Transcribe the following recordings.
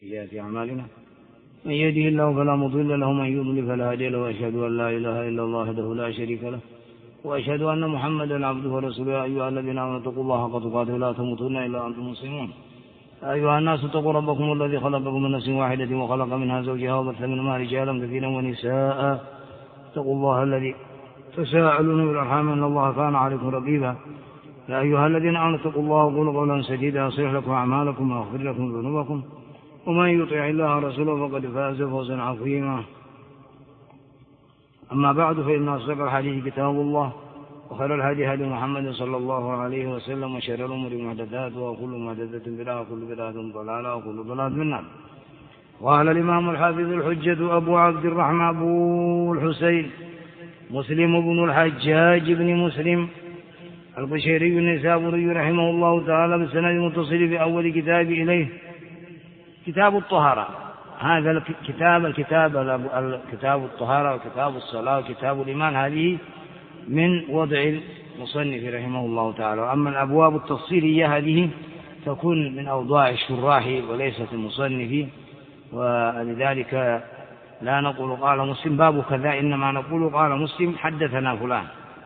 سيئات أعمالنا من يهده الله فلا مضل له ومن يضلل فلا هادي له وأشهد أن لا إله إلا الله وحده لا شريك له وأشهد أن محمدا عبده ورسوله. يا أيها الذين آمنوا اتقوا الله حق تقاته ولا تموتن إلا وأنتم مسلمون. يا أيها الناس اتقوا ربكم الذي خلقكم من نفس واحدة وخلق منها زوجها وبث منهما رجالا كثيرا ونساء. اتقوا الله الذي تساءلون بالأرحام إن الله كان عليكم رقيبا. يا أيها الذين آمنوا اتقوا الله وقولوا قولا سديدا يصلح لكم أعمالكم ويغفر لكم ذنوبكم ومن يطع الله ورسوله فقد فاز فوزا عظيما. أما بعد فإن أصدق الحديث كتاب الله وخير الهدي هدي محمد صلى الله عليه وسلم وشر الأمور محدثاتها وكل محدثة بدعة وكل بدعة ضلالة وكل ضلالة في النار. قال الإمام الحافظ الحجة أبو عبد الرحمن أبو الحسين مسلم بن الحجاج بن مسلم القشيري النسابوري رحمه الله تعالى بالسند المتصل بأول كتاب إليه كتاب الطهارة. هذا الكتاب الطهارة وكتاب الصلاة وكتاب الإيمان هذه من وضع المصنف رحمه الله تعالى. وأما الأبواب التفصيلية هذه تكون من أوضاع الشراح وليست المصنف، ولذلك لا نقول قال مسلم باب كذا، إنما نقول قال مسلم حدثنا فلان.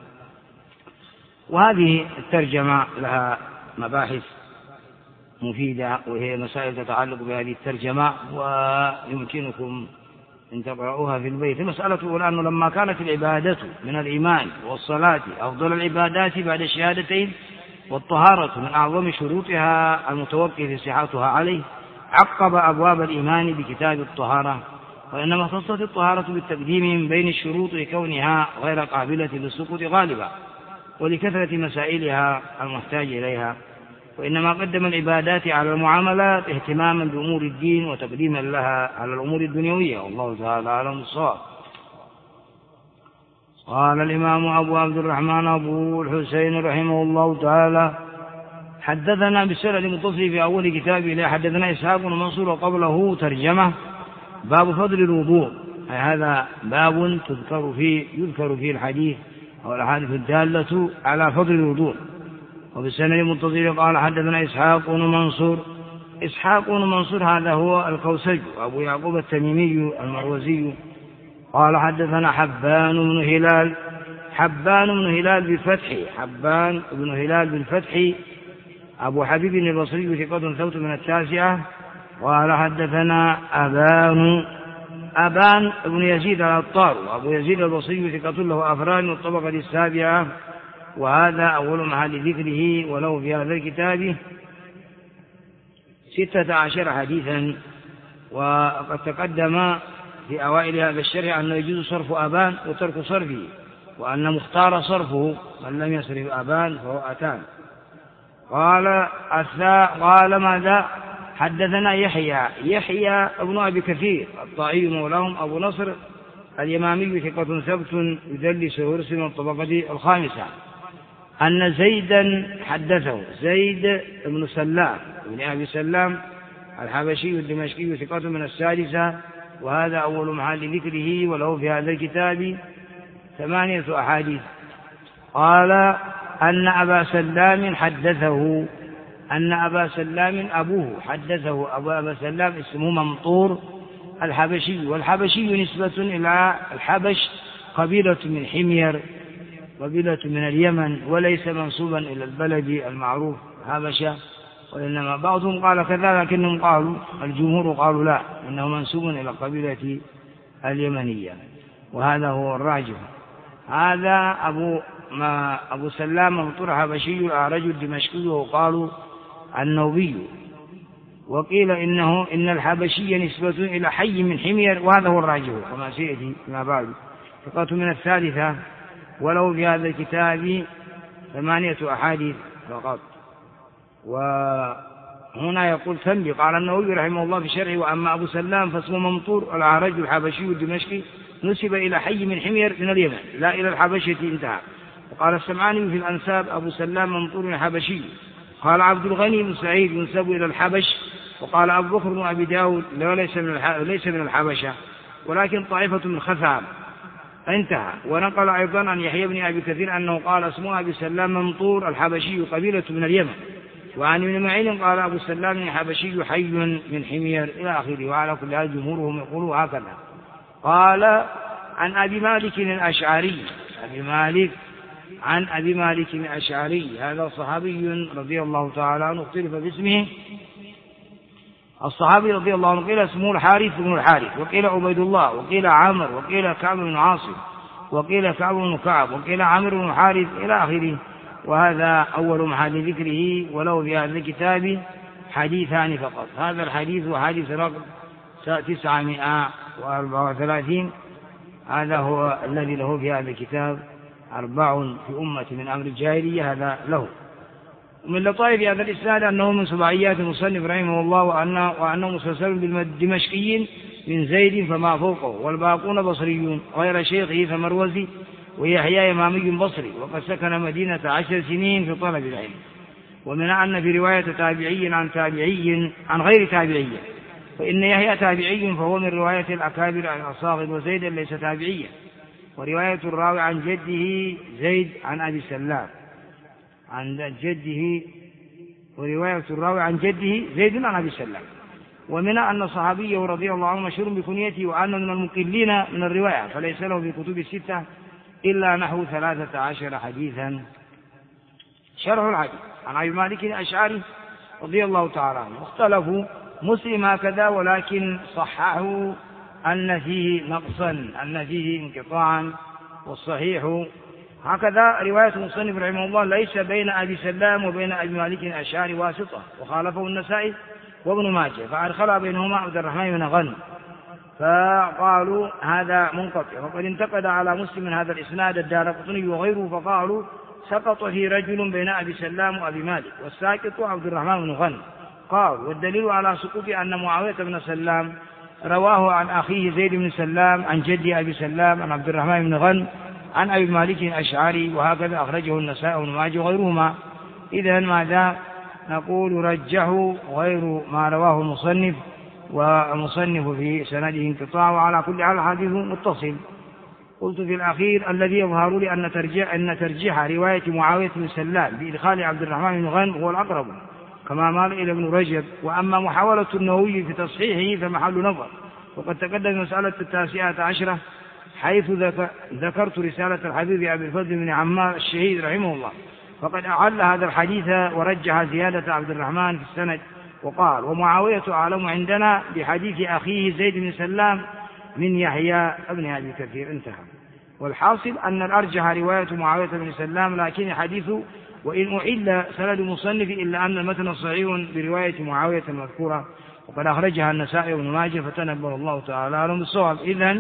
وهذه الترجمة لها مباحث مفيدة وهي مسائل تتعلق بهذه الترجمة ويمكنكم أن تقرأوها في البيت. المسألة الأولى أنه لما كانت العبادة من الإيمان والصلاة أفضل العبادات بعد الشهادتين والطهارة من أعظم شروطها المتوقف صحتها عليه، عقب أبواب الإيمان بكتاب الطهارة، وإنما خصت الطهارة بالتقديم من بين الشروط لكونها غير قابلة للسقوط غالبا ولكثرة مسائلها المحتاج إليها، وإنما قدم العبادات على المعاملات اهتماما بأمور الدين وتقديما لها على الأمور الدنيوية، والله تعالى أعلم بالصواب. قال الإمام أبو عبد الرحمن أبو الحسين رحمه الله تعالى حدثنا بالسند المتصل في أول كتابه إليه حدثنا إسحاق بن منصور وقبله ترجمة باب فضل الوضوء. هذا باب يذكر فيه الحديث أو الأحاديث الدالة على فضل الوضوء. وبالسند المتصل قال حدثنا إسحاق بن منصور هذا هو الكوسج أبو يعقوب التميمي المروزي. قال حدثنا حبان بن هلال بالفتح أبو حبيب البصري ثقة ثبت من التاسعة. قال حدثنا أبان بن يزيد العطار أبو يزيد البصري ثقة له أفراد والطبقة السابعة، وهذا أول محل ذكره، وله في هذا الكتاب 16 حديثا. وقد تقدم في أوائل هذا الشرح أنه يجوز صرف أبان وترك صرفه، وأن مختار صرفه من لم يصرف أبان فهو أتان. قال ماذا حدثنا يحيى ابن أبي كثير الطائي مولاهم أبو نصر اليمامي ثقة ثبت يدلس ويرسل من الطبقة الخامسة، أن زيدا حدثه زيد بن سلام بن أبي سلام الحبشي الدمشقي ثقة من السادسة، وهذا أول محل ذكره، وله في هذا الكتاب 8 أحاديث. قال أن أبا سلام حدثه أن أبا سلام أبوه حدثه. أبا سلام اسمه ممطور الحبشي، والحبشي نسبة إلى الحبش قبيلة من حمير، قبيلة من اليمن، وليس منسوبا إلى البلد المعروف حبشة، وإنما بعضهم قال كذا لكنهم قالوا الجمهور قالوا لا، إنه منسوب إلى القبيلة اليمنية، وهذا هو الراجح. هذا أبو سلام ممطور الحبشي الأعرج الدمشقي، وقالوا النوبي، وقيل إن الحبشي نسبة إلى حي من حمير، وهذا هو الراجح كما سيأتي ما بعد. ثقة من الثالثة، ولو في هذا الكتاب 8 أحاديث فقط. وهنا يقول تنبي قال النووي رحمه الله في شرعه وأما أبو سلام فاسمه ممطور الأعرج الحبشي الدمشقي نسب إلى حي من حمير من اليمن لا إلى الحبشة انتهى. وقال السمعاني في الأنساب أبو سلام ممطور الحبشي. قال عبد الغني بن سعيد ينسب إلى الحبش. وقال أبو بكر بن أبي داود ليس من الحبشة ولكن طائفة من خثعم انتهى. ونقل أيضا عن يحيى بن أبي كثير أنه قال اسمه أبي سلام ممطور الحبشي قبيلة من اليمن وعن ابن معين قال أبو السلام الحبشي حي من حمير إلى آخره. وعلى كل هذا جمهورهم يقولوا هكذا. قال عن أبي مالك الأشعري، عن أبي مالك الأشعري، هذا صحابي رضي الله تعالى عنه اختلف باسمه. الصحابي رضي الله عنه قيل اسمه الحارث بن الحارث، وقيل عبيد الله، وقيل عامر، وقيل كعب بن عاصم، وقيل كعب بن كعب، وقيل عامر بن الحارث إلى آخره. وهذا أول محل ذكره، ولو في هذا الكتاب حديثان فقط. هذا الحديث وحديث رقم 934، هذا هو الذي له في هذا الكتاب 4 في أمة من أمر الجاهلية، هذا له. ومن لطائف هذا الإسناد أنه من سبعيات المصنف رحمه الله، وأنه مسلسل بالدمشقيين من زيد فما فوقه، والباقون بصريون غير شيخه فمروزي ويحيى إمامي بصري، وقد سكن مدينة 10 سنين في طلب العلم. ومن أن في رواية تابعي عن تابعي عن غير تابعي، فإن يحيى تابعي فهو من رواية الأكابر عن الأصاغر، وزيد ليس تابعيا. ورواية الراوي عن جده زيد عن أبي سلام عن جده، ورواية الراوي عن جده زيد عن أبي سلام. ومن أن صحابيه رضي الله عنه مشهور بكنيته، وأنه من المقلين من الرواية، فليس له في كتب 6 إلا نحو 13 حديثا. شرح الحديث عن أبي مالك الأشعري رضي الله تعالى عنه. اختلفوا مسلم هكذا، ولكن صححوا أن فيه نقصا، أن فيه انقطاعا، والصحيح هكذا رواية المصنف رحمه الله ليس بين أبي سلام وبين أبي مالك الأشعري واسطة، وخالفه النسائي وابن ماجه، فأدخل بينهما عبد الرحمن بن غنم، فقالوا هذا منقطع. وقد انتقد على مسلم هذا الإسناد الدارقطني وغيره، فقالوا سقط فيه رجل بين أبي سلام وأبي مالك، والساقط عبد الرحمن بن غنم. قال والدليل على سقوط أن معاوية بن سلام رواه عن أخيه زيد بن سلام عن جدي أبي سلام عن عبد الرحمن بن غنم عن أبي مالك الأشعري، وهكذا أخرجه النسائي وابن ماجه وغيرهما. إذن ماذا نقول؟ رجحوا غير ما رواه المصنف، والمصنف في سنده انقطاع، وعلى كل حال حديث متصل. قلت في الأخير الذي يظهر لي أن ترجيح رواية معاوية بن سلام بإدخال عبد الرحمن بن غنم هو الأقرب، كما مال إلى ابن رجب. وأما محاولة النووي في تصحيحه فمحل نظر. وقد تقدم مسألة 19 حيث ذكرت رسالة الحبيب أبي الفضل بن عمار الشهيد رحمه الله، فقد أعل هذا الحديث ورجح زيادة عبد الرحمن في السند، وقال ومعاوية أعلم عندنا بحديث أخيه زيد بن سلام من يحيى ابن أبي كثير. انتهى. والحاصل أن الأرجح رواية معاوية بن سلام، لكن حديثه وإن أحل سند المصنف إلا أن المتن صحيح برواية معاوية المذكورة، وقد أخرجها النسائي وابن ماجه، فتنبه الله تعالى لهم بالصواب. إذن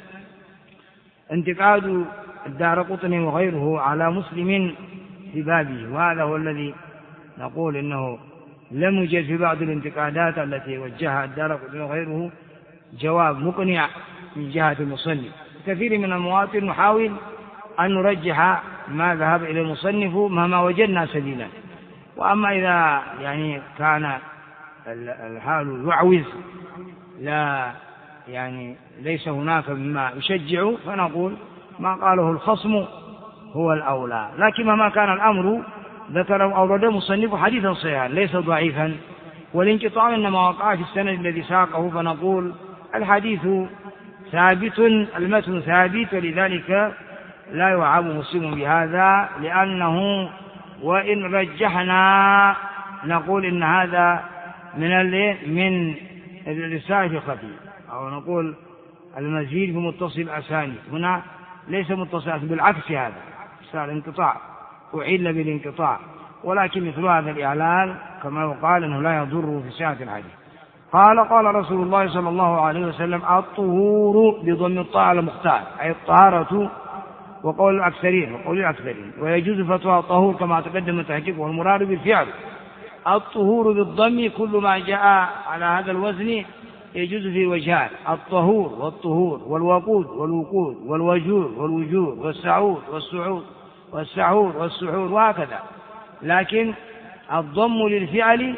انتقاد الدارقطني وغيره على مسلم في بابه، وهذا هو الذي نقول إنه لم يوجد في بعض الانتقادات التي وجهها الدارقطني وغيره جواب مقنع من جهة المصنف. كثير من المواطن نحاول أن نرجح ما ذهب إلى المصنف مهما وجدنا سبيلا. وأما إذا يعني كان الحال يعوز لا يعني ليس هناك مما يشجع، فنقول ما قاله الخصم هو الأولى. لكن مهما كان الأمر ذكر أورد مصنف حديثا صحيحا ليس ضعيفا، والانقطاع إنما وقع في السند الذي ساقه، فنقول الحديث ثابت، المتن ثابت، ولذلك لا يعاب مسلم بهذا، لأنه وإن رجحنا نقول إن هذا من الرسالة الخفي، أو نقول المزيد بمتصل الأسانيد. هنا ليس متصل، بالعكس هذا صار انقطاع، أعل بالانقطاع، ولكن مثل هذا الإعلان كما يقال أنه لا يضر في سعة الحديث. قال رسول الله صلى الله عليه وسلم الطهور بضم الطاء على المختار، أي الطهارة، وقول الأكثرين ويجوز فتوى الطهور كما تقدم التحقيق، والمراد بالفعل. الطهور بالضم كل ما جاء على هذا الوزن يجوز في وجهان: الطهور والطهور، والوقود والوقود، والوجور والوجور، والسعود والسعور والسحور، وهكذا. لكن الضم للفعل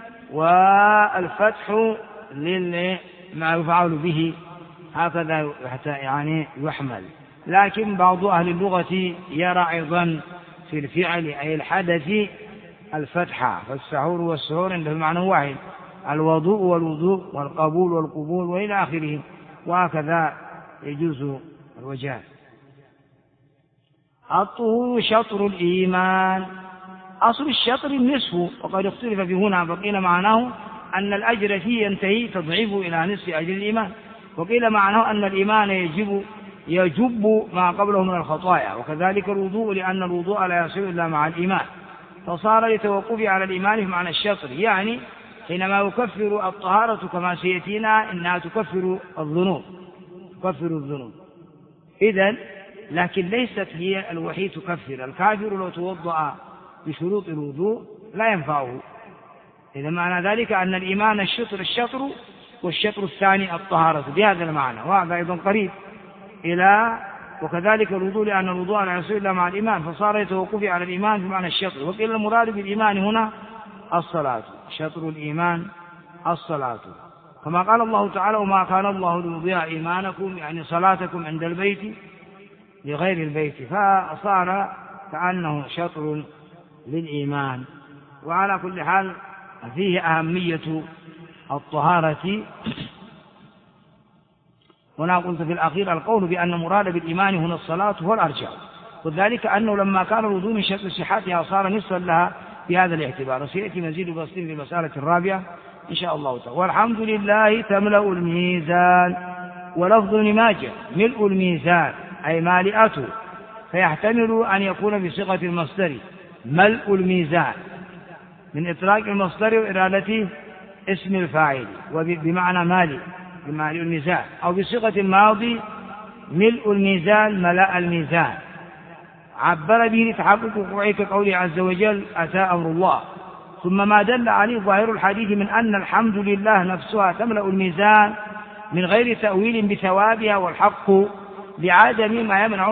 والفتح لما يفعل به، هكذا يعني يحمل. لكن بعض أهل اللغة يرى أيضا في الفعل أي الحدث الفتحة، فالسحور والسحور عنده المعنى واحد، الوضوء والوضوء والقبول والقبول وإلى آخره، وهكذا يجوز الوجهان. الطهور شطر الإيمان. أصل الشطر النصف، وقد اختلف في هنا، فقيل معناه أن الأجر فيه ينتهي تضعيف إلى نصف أجر الإيمان، وقيل معناه أن الإيمان يجب ما قبله من الخطايا، وكذلك الوضوء لأن الوضوء لا يصير إلا مع الإيمان، فصار لتوقف على الإيمان بمعنى الشطر، يعني حينما يكفر الطهارة كما سيأتينا إنها تكفر الذنوب، إذن لكن ليست هي الوحيد تكفر. الكافر لو توضأ بشروط الوضوء لا ينفعه. إذا معنى ذلك أن الإيمان الشطر والشطر الثاني الطهارة بهذا المعنى، وهذا أيضا قريب إلى وكذلك الوضوء لأن الوضوء لا يصير إلا مع الإيمان، فصار يتوقف على الإيمان بمعنى الشطر. وقيل المراد بالإيمان هنا الصلاة، شطر الإيمان الصلاة، كما قال الله تعالى: وما كان الله ليضيع إيمانكم، يعني صلاتكم عند البيت لغير البيت، فصار كأنه شطر للإيمان. وعلى كل حال فيه أهمية الطهارة. هنا قلت في الأخير القول بأن المراد بالإيمان هنا الصلاة هو الأرجح، وذلك أنه لما كان الوضوء من شرط صحتها صار نصفا لها بهذا الاعتبار، وسيأتي مزيد بسيط في المسألة الرابعة إن شاء الله تعالى. والحمد لله تملأ الميزان. ولفظ ابن ماجه ملء الميزان أي مالئته، فيحتمل أن يكون بصيغة المصدر ملء الميزان من إطلاق المصدر وإرادة اسم الفاعل وبمعنى مالئ الميزان، أو بصيغة الماضي ملء الميزان ملأ الميزان، عبر به لتحقق وقوعه كقوله عز وجل: أتى أمر الله. ثم ما دل عليه ظاهر الحديث من أن الحمد لله نفسها تملأ الميزان من غير تأويل بثوابها والحق لعدم ما يمنع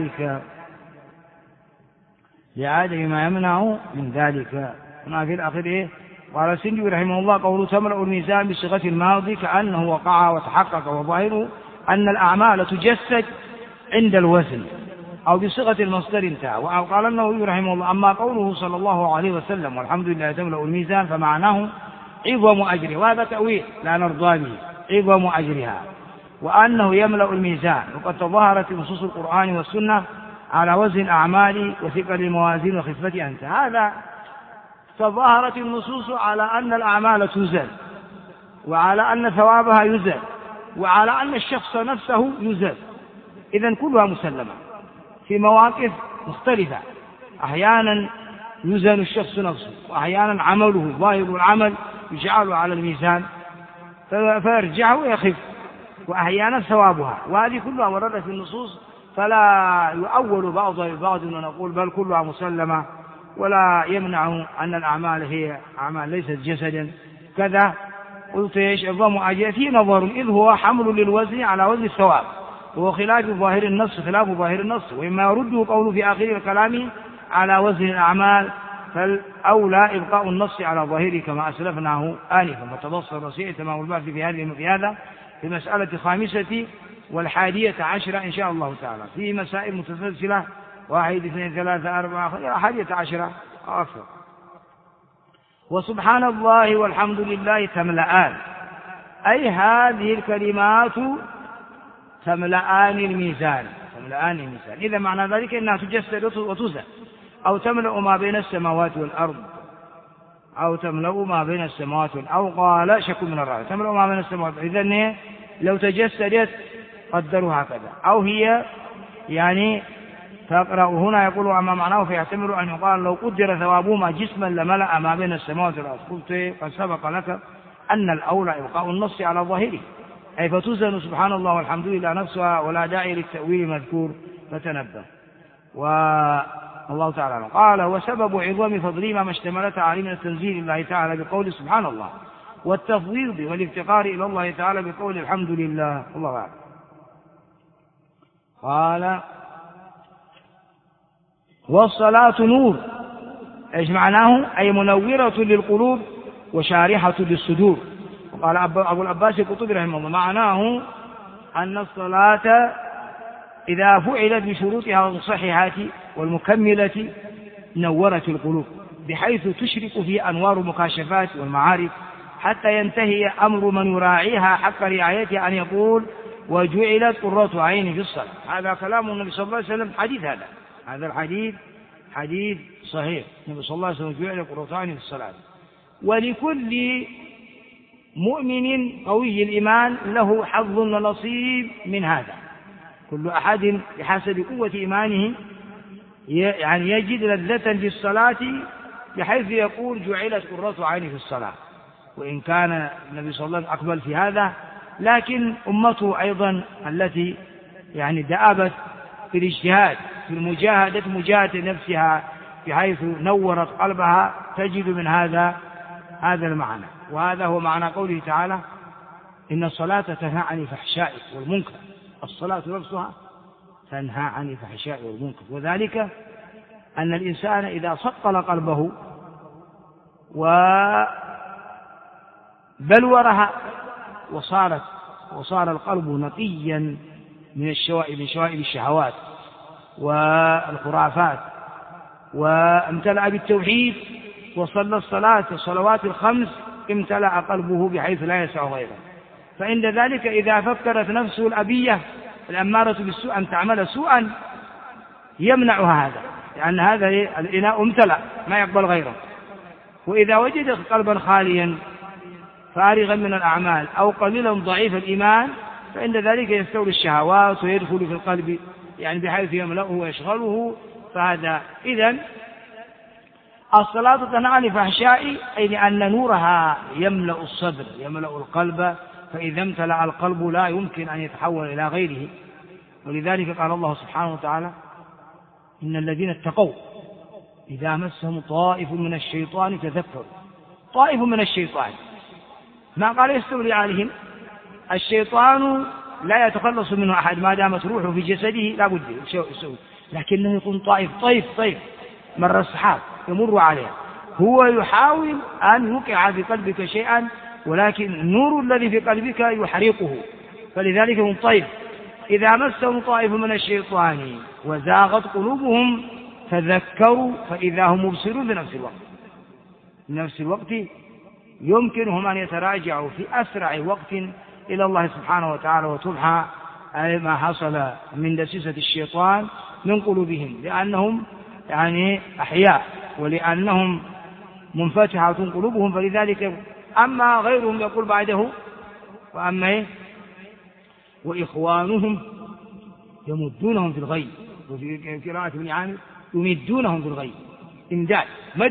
من ذلك. هنا في الأخير قال السندي رحمه الله: قوله تملأ الميزان بصيغة الماضي كأنه وقع وتحقق، وظاهره أن الأعمال تجسد عند الوزن، أو بصيغة المصدر انتهى. وقال النووي رحمه الله: أما قوله صلى الله عليه وسلم والحمد لله تملأ الميزان فمعناه عظم أجره، وهذا تأويل لا نرضى به، عظم أجرها، وأنه يملأ الميزان. وقد تظاهرت نصوص القرآن والسنة على وزن الأعمال وثقل الموازين وخفتها انتهى. هذا تظاهرت النصوص على أن الأعمال توزن، وعلى أن ثوابها يزن، وعلى أن الشخص نفسه يزن. إذن كلها مسلمة في مواقف مختلفة، أحيانا يزن الشخص نفسه، وأحيانا عمله ظاهر العمل يجعل على الميزان فيرجع ويخف، وأحيانا ثوابها، وهذه كلها وردت في النصوص، فلا يؤول بعضها ببعض ونقول بل كلها مسلمة، ولا يمنع أن الأعمال هي أعمال ليست جسدا كذا. قلت ايش عظم أجر في نظر، إذ هو حمل للوزن على وزن الثواب، وهو خلاف ظاهر النص، وإما يرده قوله في آخر الكلام على وزن الأعمال، فالأولى إبقاء النص على ظاهره كما أسلفناه آنفا. فتبصر وسيء تمام البحث في هذا في مسألة 5 و11 إن شاء الله تعالى، في مسائل متسلسلة 1 2 3 4 11 أو أكثر. وسبحان الله والحمد لله تملأان، أي هذه الكلمات تملأان الميزان. إذا معنى ذلك أنها تجسد وتوزن، أو تملأ ما بين السماوات والأرض، أو قال شك من الرابع تملأ ما بين السماوات. إذن لو تجسدت قدروا هكذا، أو هي يعني تقرأ هنا يقول أما معناه فيحتمل أن يقال لو قدر ثوابهما جسما لملأ ما بين السماوات والأرض. قلت قد سبق لك أن الأولى إبقاء النص على ظاهره، أي فتوزن سبحان الله والحمد لله نفسها، ولا داعي للتأويل المذكور، فتنبه. والله تعالى قال: وسبب عظم فضله ما اشتملت عليه من التنزيل الله تعالى بقول سبحان الله، والتفويض والافتقار إلى الله تعالى بقول الحمد لله. الله أعلم. قال: والصلاة نور، ايش معناه؟ أي منورة للقلوب وشارحة للصدور. وقال أبو العباس القطبي رحمه الله: معناه أن الصلاة إذا فعلت بشروطها والصحيحات والمكملة نورت القلوب، بحيث تشرق فيه أنوار المكاشفات والمعارف، حتى ينتهي أمر من يراعيها حق رعايتها أن يقول: وجعلت قرة عيني في الصلاة. هذا كلام النبي صلى الله عليه وسلم، حديث هذا الحديث حديث صحيح. النبي صلى الله عليه وسلم: جعلت قرة عيني في الصلاة. ولكل مؤمن قوي الإيمان له حظ ونصيب من هذا، كل أحد بحسب قوة إيمانه يعني يجد لذة في الصلاة بحيث يقول: جعلت قرة عيني في الصلاة. وإن كان النبي صلى الله عليه وسلم أقبل في هذا، لكن أمته أيضا التي يعني دأبت في الاجتهاد في مجاهدة نفسها بحيث نورت قلبها تجد من هذا المعنى. وهذا هو معنى قوله تعالى: إن الصلاة تنهى عن الفحشاء والمنكر. الصلاة نفسها تنهى عن الفحشاء والمنكر، وذلك أن الإنسان إذا صقل قلبه وبلورها وصار القلب نقيا من شوائب الشهوات والخرافات، وامتلأ بالتوحيد وصلى الصلوات الخمس، امتلأ قلبه بحيث لا يسع غيره. فعند ذلك إذا فكرت نفسه الأبية الأمارة بالسوء أن تعمل سوءا يمنعها هذا، لأن هذا الإناء امتلأ ما يقبل غيره. وإذا وجدت قلبا خاليا فارغا من الأعمال أو قليلا ضعيف الإيمان، فعند ذلك يستولي الشهوات ويدخل في القلب يعني بحيث يملأه ويشغله. فهذا إذن الصلاة تنهى عن الفحشاء، أي لأن نورها يملأ الصدر يملأ القلب، فإذا امتلأ القلب لا يمكن أن يتحول إلى غيره. ولذلك قال الله سبحانه وتعالى: إن الذين اتقوا إذا مسهم طائف من الشيطان تذكروا. طائف من الشيطان، ما قال يستولي عليهم. الشيطان لا يتخلص منه أحد ما دامت روحه في جسده، لا بد يسوي، لكنه يكون طيف مر السحاب يمر عليها، هو يحاول أن يوقع في قلبك شيئا، ولكن النور الذي في قلبك يحرقه، فلذلك هم طيف. إذا مسهم طائف من الشيطان وزاغت قلوبهم تذكروا فإذا هم مبصرون في نفس الوقت يمكنهم أن يتراجعوا في أسرع وقت إلى الله سبحانه وتعالى وتمحى ما حصل من دسيسة الشيطان من قلوبهم، لأنهم يعني أحياء ولأنهم منفتحة قلوبهم. فلذلك أما غيرهم يقول بعده: وأما وإخوانهم يمدونهم في الغي، وفي قراءة ابن عامر يمدونهم في الغي. إمداد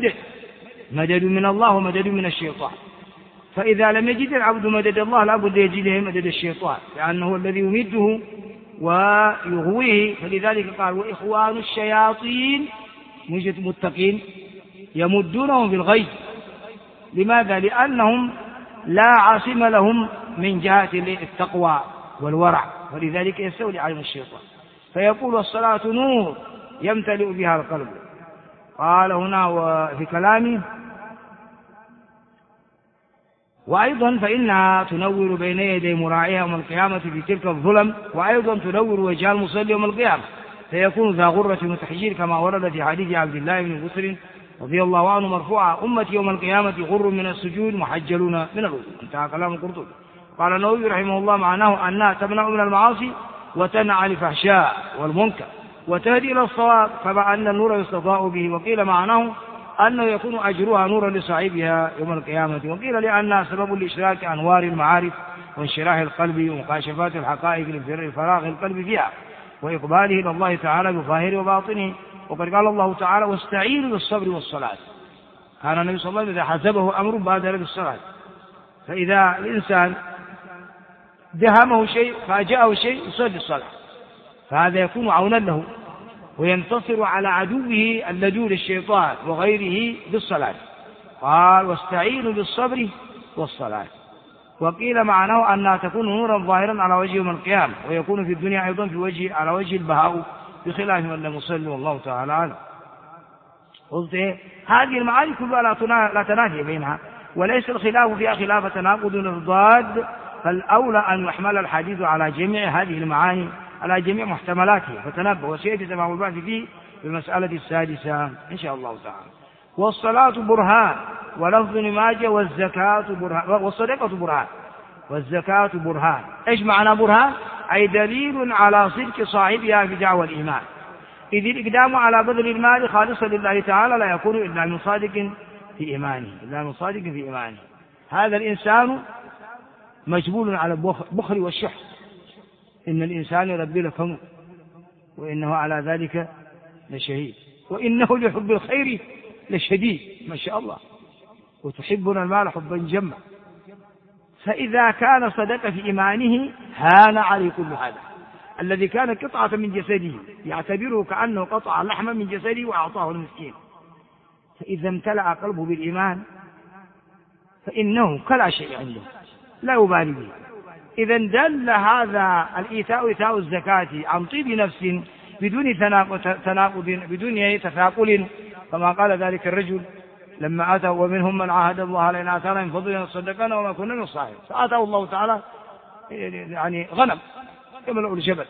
مدد من الله ومدد من الشيطان. فإذا لم يجد العبد مدد الله لا بد يجده مدد الشيطان، لأنه هو الذي يمده ويغويه. فلذلك قال: وإخوان الشياطين مجد متقين يمدونهم في الغي. لماذا؟ لأنهم لا عاصم لهم من جهة التقوى والورع، ولذلك يستولي عليهم الشيطان. فيقول: الصلاة نور يمتلئ بها القلب. قال هنا وفي كلامه: وأيضا فإنها تنور بين يدي مراعيها يوم القيامة في تلك الظلم، وأيضا تنور وجه المصلي يوم القيامة فيكون ذا غرة وتحجير، كما ورد في حديث عبد الله بن بسر رضي الله عنه مرفوعا: أمتي يوم القيامة غر من السجود محجلون من الوضوء. انتهى كلام القرطبي. قال النووي رحمه الله: معناه أنها تمنع من المعاصي وتنهى عن الفحشاء والمنكر وتهدي إلى الصواب، كما أن النور يستضاء به. وقيل معناه أنه يكون أجرها نورا لصاحبها يوم القيامة. وقيل لأنها سبب لإشراك أنوار المعارف وانشراح القلب ومكاشفات الحقائق لفراغ القلب فيها وإقباله إلى الله تعالى بظاهره وباطنه. وقد قال الله تعالى: واستعينوا بالصبر والصلاة. كان النبي صلى الله عليه وسلم إذا حسبه أمر بادر بالصلاة. فإذا الإنسان دهمه شيء فاجأه شيء يصلي الصلاة، فهذا يكون عونا له وينتصر على عدوه اللدود الشيطان وغيره بالصلاة. قال: واستعينوا بالصبر والصلاة. وقيل معناه أنها تكون نورا ظاهرا على وجه يوم القيامة، ويكون في الدنيا أيضا على وجه البهاء بخلاف من لم يصلي، والله تعالى عنه. قلت هذه المعاني كلها لا تنافي بينها، وليس الخلاف فيها خلاف تناقض وضاد، فالأولى أن يحمل الحديث على جميع هذه المعاني على جميع محتملاتها. فتنبه، وسيأتي تمام البحث فيه بالمسألة السادسة إن شاء الله تعالى. والصلاة برهان، ولفظ ابن ماجه والزكاة برهان، والصدقة برهان والزكاة برهان. إيش معنى برهان؟ أي دليل على صدق صاحبها في دعوى الإيمان، إذ الإقدام على بذل المال خالصا لله تعالى لا يكون إلا من صادق في إيمانه، هذا الإنسان مجبول على البخل والشح، إن الإنسان يربي لكم وإنه على ذلك لشهيد، وإنه لحب الخير لشديد، ما شاء الله، وتحبون المال حبا جما. فإذا كان صدق في إيمانه هان عليه كل هذا. الذي كان قطعة من جسده يعتبره كأنه قطع لحما من جسده وأعطاه المسكين، فإذا امتلأ قلبه بالإيمان فإنه كلا شيء عنده لا يبالي به. إذا دل هذا إيتاء الزكاة عن طيب نفس بدون تناقض، بدون تثاقل، كما قال ذلك الرجل لما أتى ومنهم من عاهد الله لئن آتانا من فضله لنصدقن وما كنا من الصالحين، فآتاه الله تعالى يعني غنم يملأ الجبل،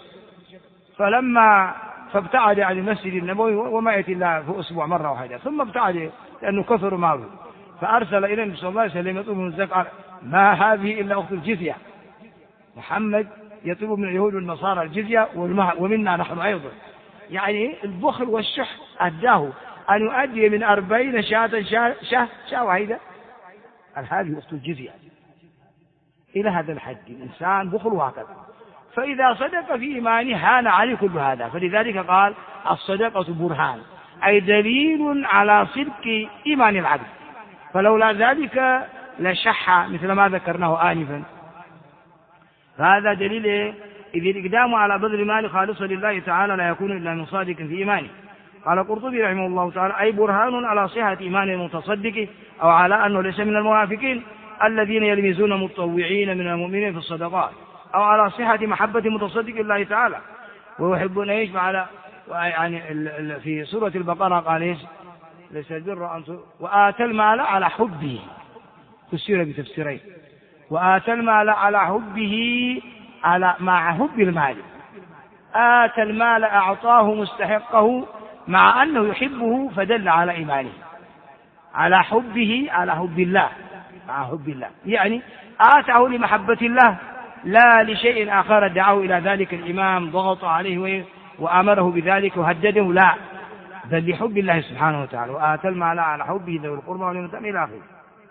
فابتعد عن المسجد النبوي وما يأتي إلا في أسبوع مرة واحدة، ثم ابتعد لأنه كثر ماله، فأرسل إلى النبي صلى الله عليه وسلم يطلب من الزكاة، ما هذه إلا أخت الجزية، محمد يطلب من اليهود والنصارى الجزية ومنا نحن أيضا. يعني البخل والشح أداه أن يؤدي من 40 شاة واحدة هذه أخت الجزية إلى هذا الحد. الإنسان بخل وهكذا، فإذا صدق في إيمانه هان عليه كل هذا، فلذلك قال الصدقة برهان، أي دليل على صدق إيمان العبد، فلولا ذلك لشح مثل ما ذكرناه آنفا. فهذا دليل إذ الإقدام على بذل المال خالصا لله تعالى لا يكون إلا من صادق في إيمانه. قال القرطبي رحمه الله تعالى أي برهان على صحة إيمان المتصدق، أو على أنه ليس من المنافقين الذين يلمزون متطوعين من المؤمنين في الصدقات، أو على صحة محبة متصدق الله تعالى ويحبون إيش على يعني في سورة البقرة قال إيش ليس البر أن وآتى المال على حبه، تفسير بتفسيرين، وآتى المال على حبه مع حب المال، آتى المال أعطاه مستحقه مع أنه يحبه فدل على إيمانه، على حبه على حب الله مع حب الله، يعني آتاه لمحبة الله لا لشيء آخر دعاه إلى ذلك الإمام ضغط عليه وأمره بذلك وهدده، لا، بل لحب الله سبحانه وتعالى. وآتى المال على حبه ذوي القربى واليتامى إلى آخره.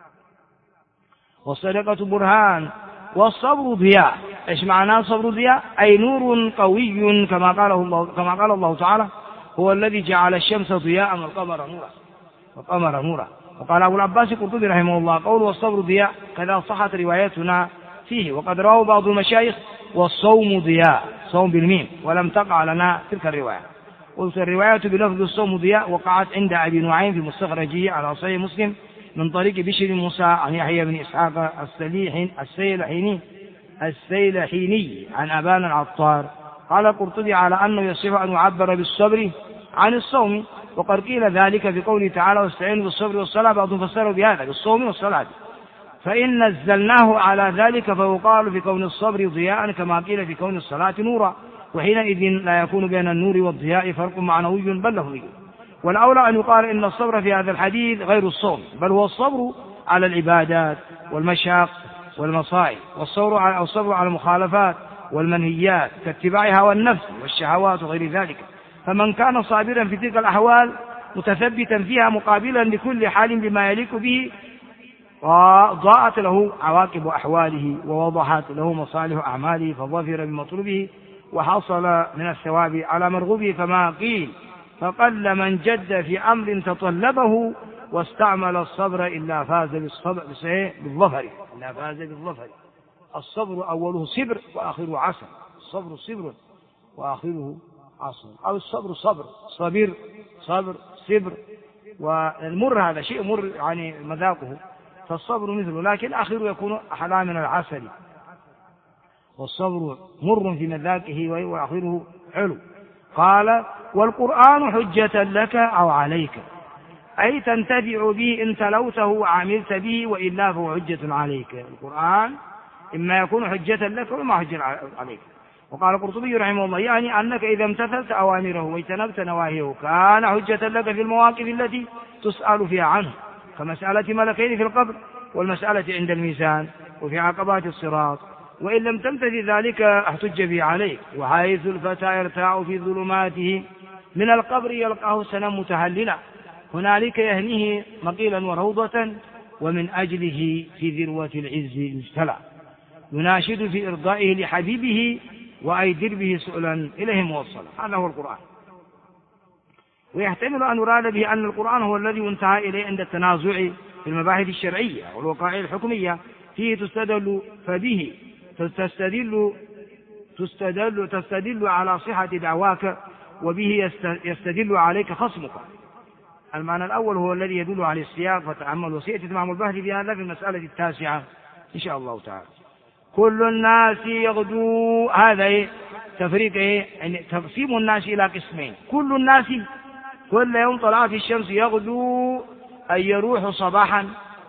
والصدقة برهان والصبر ضياء. إيش معناه صبر ضياء؟ أي نور قوي، كما قال الله تعالى هو الذي جعل الشمس ضياء والقمر نورا. وقال أبو العباس القرطبي رحمه الله قول والصبر ضياء كذا صحت روايتنا فيه، وقد رواه بعض المشايخ والصوم ضياء، صوم بالميم، ولم تقع لنا تلك الرواية. قلت الرواية بلفظ الصوم ضياء وقعت عند أبي نعيم في مستخرجه على صحيح مسلم من طريق بشر موسى عن يحيى بن إسحاق السيلحيني عن أبان العطار. قال القرطبي على أنه يصح أن يعبر بالصبر عن الصوم، وقد قيل ذلك بقوله تعالى واستعينوا بالصبر والصلاة، بعضهم فسروا بهذا بالصوم والصلاة، فإن نزلناه على ذلك فيقال في كون الصبر ضياء كما قيل في كون الصلاة نورا، وحينئذ لا يكون بين النور والضياء فرق معنوي بل لفظي. والأولى أن يقال إن الصبر في هذا الحديث غير الصوم، بل هو الصبر على العبادات والمشاق والمصائب، والصبر على المخالفات والمنهيات كاتباع هوى النفس والشهوات وغير ذلك. فمن كان صابرا في تلك الأحوال متثبتا فيها مقابلا لكل حال بما يليق به، ضاءت له عواقب أحواله ووضحت له مصالح أعماله فظفر بمطلوبه وحصل من الثواب على مرغوبه. فما قيل فقل من جد في أمر تطلبه واستعمل الصبر إلا فاز بالظفر. الصبر أوله صبر وآخره عسل، الصبر صبر وآخره عسل، أو الصبر صبر، والمر هذا شيء مر يعني مذاقه، فالصبر مثله، لكن آخره يكون أحلى من العسل، والصبر مر في مذاقه وآخره حلو. قال والقرآن حجة لك أو عليك، أي تنتفع به إن تلوته وعملت به، وإلا فهو حجة عليك. القرآن إما يكون حجة لك وإما حجة عليك. وقال القرطبي رحمه الله يعني أنك إذا امتثلت أوامره واجتنبت نواهيه كان حجة لك في المواقف التي تسأل فيها عنه، كمسألة ملكين في القبر، والمسألة عند الميزان، وفي عقبات الصراط. وإن لم تمتثل ذلك احتج به عليك. وحيث الفتى يرتاع في ظلماته من القبر يلقاه سنا متهللا، هنالك يهنيه مقيلا وروضة، ومن أجله في ذروة العز ابتلى، يناشد في إرضائه لحبيبه وأيدر به سؤلا إليه موصلا. هذا هو القرآن. ويحتمل أن يراد به أن القرآن هو الذي انتهى إليه عند التنازع في المباحث الشرعية والوقائع الحكمية، فيه تستدل فبه تستدل على صحة دعواك، وبه يستدل عليك خصمك. المعنى الأول هو الذي يدل على السياق، فتأمل وسيأتي تمام البحث في هذا في المسألة التاسعة إن شاء الله تعالى. كل الناس يغدو، هذا تفريق يعني تقسيم الناس إلى قسمين. كل الناس كل يوم طلعت الشمس يغدو أي يروح صباحا،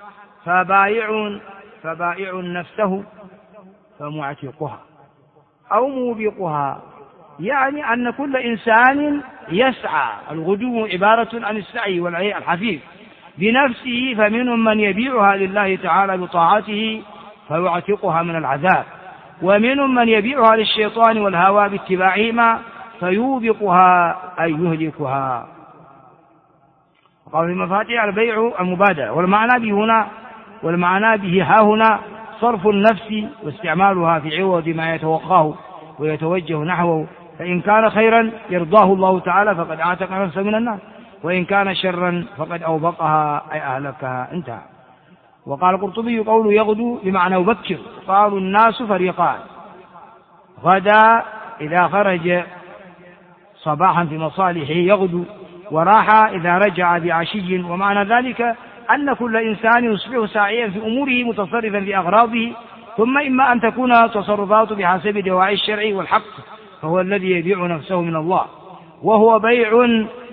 فبائع نفسه فمعتقها أو موبقها، يعني أن كل إنسان يسعى. الغدو عبارة عن السعي والعي الحثيث بنفسه، فمنهم من يبيعها لله تعالى بطاعته فيعتقها من العذاب، ومنهم من يبيعها للشيطان والهوى باتباعهما فيوبقها أي يهلكها. قال في مفاتيح البيع المبادرة، والمعنى به ها هنا صرف النفس واستعمالها في عوض ما يتوقاه ويتوجه نحوه، فإن كان خيرا يرضاه الله تعالى فقد اعتق نفسه من النار، وإن كان شرا فقد أوبقها أي أهلكها. انتهى. وقال القرطبي قوله يغدو بمعنى يبكر. قالوا الناس فريقان: غدا إذا خرج صباحا في مصالحه يغدو، وراح إذا رجع بعشي. ومعنى ذلك أن كل إنسان يصبح ساعيا في أموره متصرفا في أغراضه، ثم إما أن تكون تصرفاته بحسب دواعي الشرع والحق، فهو الذي يبيع نفسه من الله، وهو بيع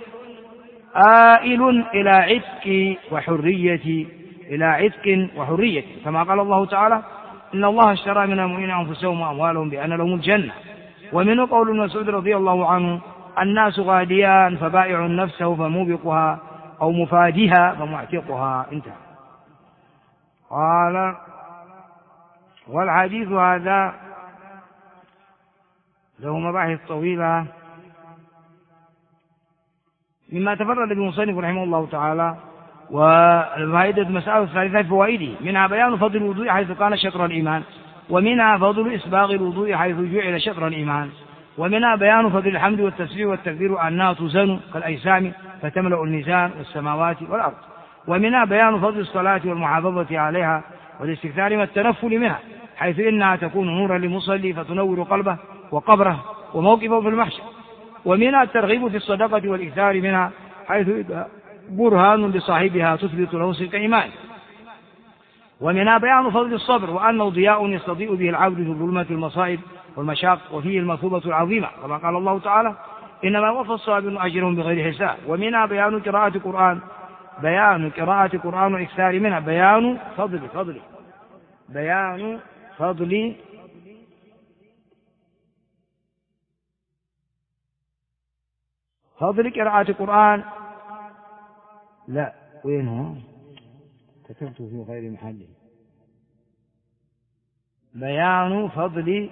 آئل إلى عتق وحرية كما قال الله تعالى: إن الله اشترى من المؤمنين أنفسهم وأموالهم بأن لهم الجنة. ومنه قول ابن مسعود رضي الله عنه: الناس غاديان فبائع نفسه فموبقها أو مفادها فمعتقها. انتهى. قال: والحديث هذا له مباحث طويلة، مما تفرد بمصنف رحمه الله تعالى. والفائدة المسألة الثالثة فوائده: منها بيان فضل الوضوء حيث كان شطر الإيمان، ومنها فضل إسباغ الوضوء حيث جعل شطر الإيمان، ومنها بيان فضل الحمد والتسبيح والتكبير أنها تزن كالأجسام فتملأ الميزان والسماوات والأرض، ومنها بيان فضل الصلاة والمحافظة عليها والاستكثار والتنفل منها حيث إنها تكون نورا للمصلي فتنور قلبه وقبره وموقفه في المحشر، ومنها الترغيب في الصدقة والإكثار منها حيث برهان لصاحبها تثبت له صدق إيمان، ومنها بيان فضل الصبر وأنه ضياء يستضيء به العبد في ظلمة المصائب والمشاق، وفيه المثوبة العظيمة كما قال الله تعالى: إنما وفى الصابرون أجرهم بغير حساب. ومنها بيان قراءة قرآن والإكثار منها، بيان فضل قراءة قرآن. لا، وين هو؟ كتبته في غير محله. بيان فضل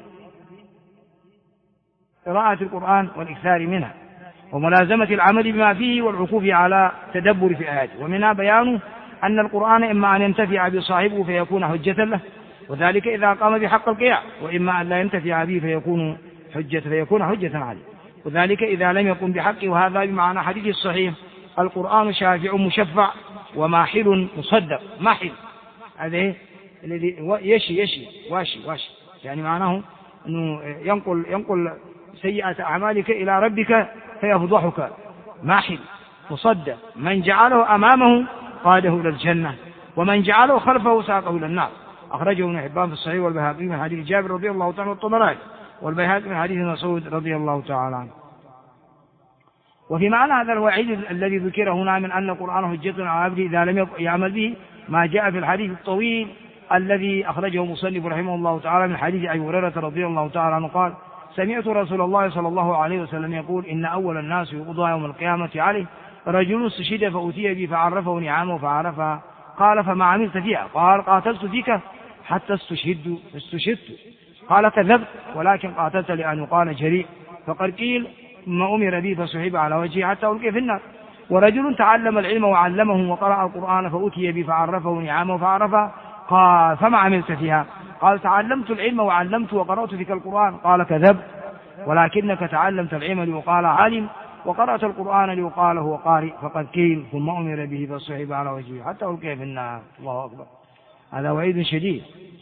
قراءة القرآن والإكثار منها وملازمة العمل بما فيه والعكوف على تدبر في آياته. ومنها بيان أن القرآن إما أن ينتفع بصاحبه فيكون حجة له، وذلك إذا قام بحق القيام، وإما أن لا ينتفع به فيكون حجة عليه، وذلك إذا لم يقم بحقه. وهذا بمعنى حديث الصحيح: القرآن شافع مشفع وماحل مصدق. ماحل هذا الذي واشي يعني معناه أنه ينقل سيئة أعمالك إلى ربك فيفضحك. ماحل مصدق، من جعله أمامه قاده إلى الجنة، ومن جعله خلفه ساقه إلى النار. أخرجه ابن حبان في الصحيح، والبيهقي من حديث جابر رضي الله تعالى والطبراني، والبيهقي من حديث مسعود رضي الله تعالى عنه. وفي معنى هذا الوعيد الذي ذكر هنا من أن القرآن حجة على عبده إذا لم يعمل به ما جاء في الحديث الطويل الذي أخرجه مصنف رحمه الله تعالى من حديث أبي هريرة رضي الله تعالى عنه قال: سمعت رسول الله صلى الله عليه وسلم يقول إن أول الناس يقضى يوم القيامة عليه رجل استشهد فأتي به فعرفه نعمه فعرفها. قال فما عملت فيها؟ قال قاتلت فيك حتى استشهدت. قال كذبت ولكن قاتلت لأن يقال جريء. فقد قيل ثم أمر به فسحب على وجهه حتى ألقي في النار. ورجل تعلم العلم وعلمه وقرأ القرآن فأتي به فعرفه نعمه فعرفها. قال فما عملت فيها؟ قال تعلمت العلم وعلمت وقرأت فيك القرآن. قال كذبت ولكنك تعلمت العلم ليقال عالم وقرأت القرآن ليقال هو قارئ. فقد قيل ثم أمر به فسحب على وجهه حتى ألقي في النار. الله أكبر. هذا وعيد شديد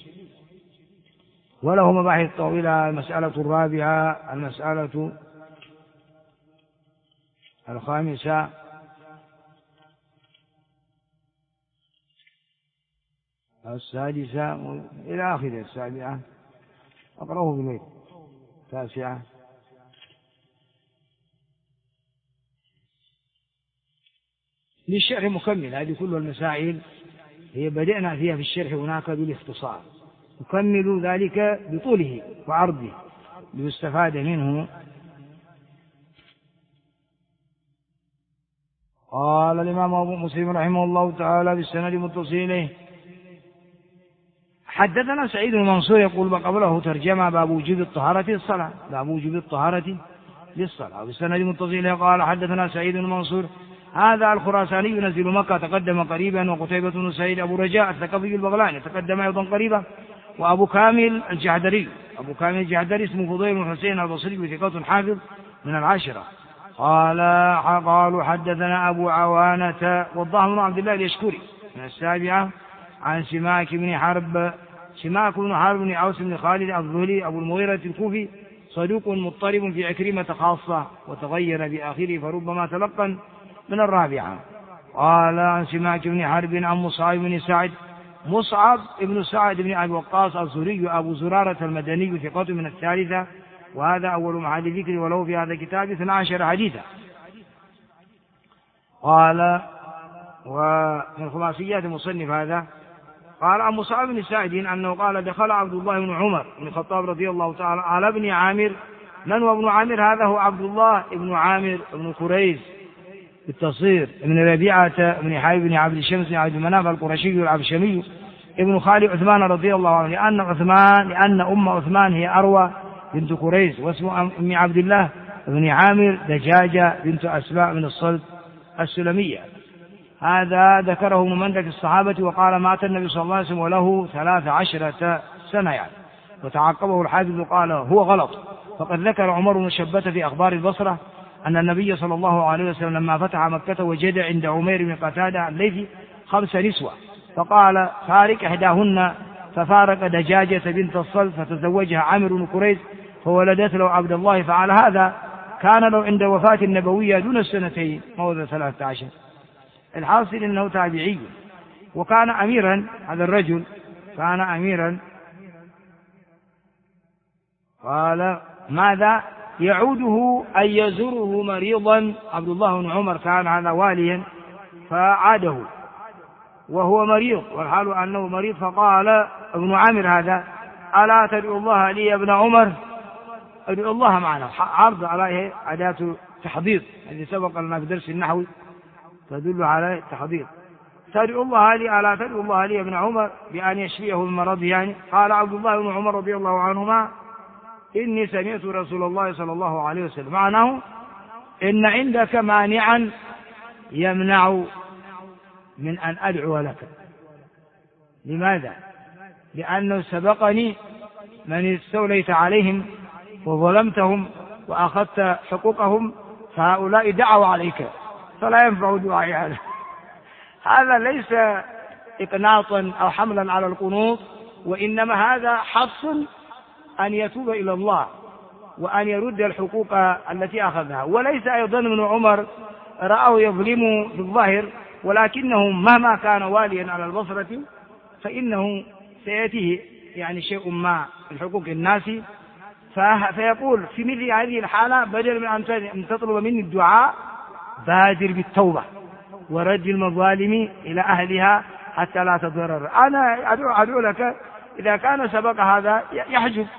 وله مباحث طويلة. المسألة الرابعة، المسألة الخامسة، السادسة إلى آخر السابعة. أقرأه بالبيت. التاسعة للشرح مكمل. هذه كل المسائل هي بدأنا فيها في الشرح هناك بالاختصار، نكمل ذلك بطوله وعرضه ليستفاد منه. قال الإمام أبو مسلم رحمه الله تعالى بالسند متصله حدثنا سعيد بن منصور يقول وقبله ترجمة باب وجوب الطهارة للصلاة، باب وجوب الطهارة للصلاة. وبالسند متصله قال حدثنا سعيد بن منصور هذا الخراساني ينزل مكة تقدم قريبا، وقتيبة بن سعيد أبو رجاء الثقفي البغلاني تقدم أيضا قريبا، وأبو كامل الجحدري، أبو كامل الجحدري اسمه فضيل بن حسين البصري وثقة حافظ من العشرة. قالوا حدثنا أبو عوانة والضاحك بن عبد الله اليشكري من السابعة عن سماك بن حرب بن عوس بن خالد الظهري أبو المغيرة الكوفي صدوق مضطرب في عكرمة خاصة وتغير بآخره فربما تلقن من الرابعة. قال عن سماك بن حرب عن مصعب بن سعد بن أبي وقاص الزهري أبو زرارة المدني ثقة من الثالثة، وهذا أول محل ذكر وله في هذا الكتاب 12 حديثا. قال ومن خلاصيات المصنف هذا قال عن مصعب بن سعد أنه قال دخل عبد الله بن عمر بن الخطاب رضي الله تعالى على ابن عامر. من هو ابن عامر؟ هذا هو عبد الله بن عامر بن كريز بالتصير ابن ربيعة بن حبيب بن عبد الشمس بن عبد مناف القرشي العبشمي ابن خالد عثمان رضي الله عنه، لأن أم عثمان هي أروى بنت كريز، واسم أم عبد الله بن عامر دجاجة بنت أسماء من الصلب السلمية. هذا ذكره من مندك الصحابة. وقال مات النبي صلى الله عليه وسلم وله 13 سنة يعني. وتعقبه الحافظ قال هو غلط، فقد ذكر عمر بن شبة في أخبار البصرة أن النبي صلى الله عليه وسلم لما فتح مكة وجد عند عمير بن قتادة الليثي 5 نسوة، فقال فارق إحداهن، ففارق دجاجة بنت الصلب فتزوجها عامر بن كريز فولدت له عبد الله. فعلى هذا كان له عند وفاة النبوية دون السنتين مولد 13. الحاصل أنه تابعي وكان أميرا. هذا الرجل كان أميرا. قال ماذا يعوده أن يزوره مريضا. عبد الله بن عمر كان هذا واليا فعاده وهو مريض والحال أنه مريض. فقال ابن عامر هذا ألا تدعو الله لي يا ابن عمر؟ ادعو الله معنا. عرض عليه أداة تحضير الذي سبق لنا في درس النحو تدل على التحضير. تدعو الله لي ألا تدعو الله لي يا ابن عمر بأن يشفيه من مرضه يعني. قال عبد الله بن عمر رضي الله عنهما إني سمعت رسول الله صلى الله عليه وسلم معناه إن عندك مانعا يمنع من أن أدعو لك. لماذا؟ لأنه سبقني من استوليت عليهم وظلمتهم وأخذت حقوقهم، فهؤلاء دعوا عليك فلا ينفع دعائي هذا. هذا ليس إقناطا أو حملا على القنوط، وإنما هذا حث أن يتوب إلى الله وأن يرد الحقوق التي أخذها. وليس أيضا ابن عمر رأوا يظلم بالظاهر، ولكنه مهما كان واليا على البصرة فإنه سيأتيه يعني شيء ما من حقوق الناس، فيقول في مثل هذه الحالة بدل من أن تطلب مني الدعاء بادر بالتوبة ورد المظالم إلى أهلها حتى لا تضرر. أنا أدعو لك إذا كان سبق هذا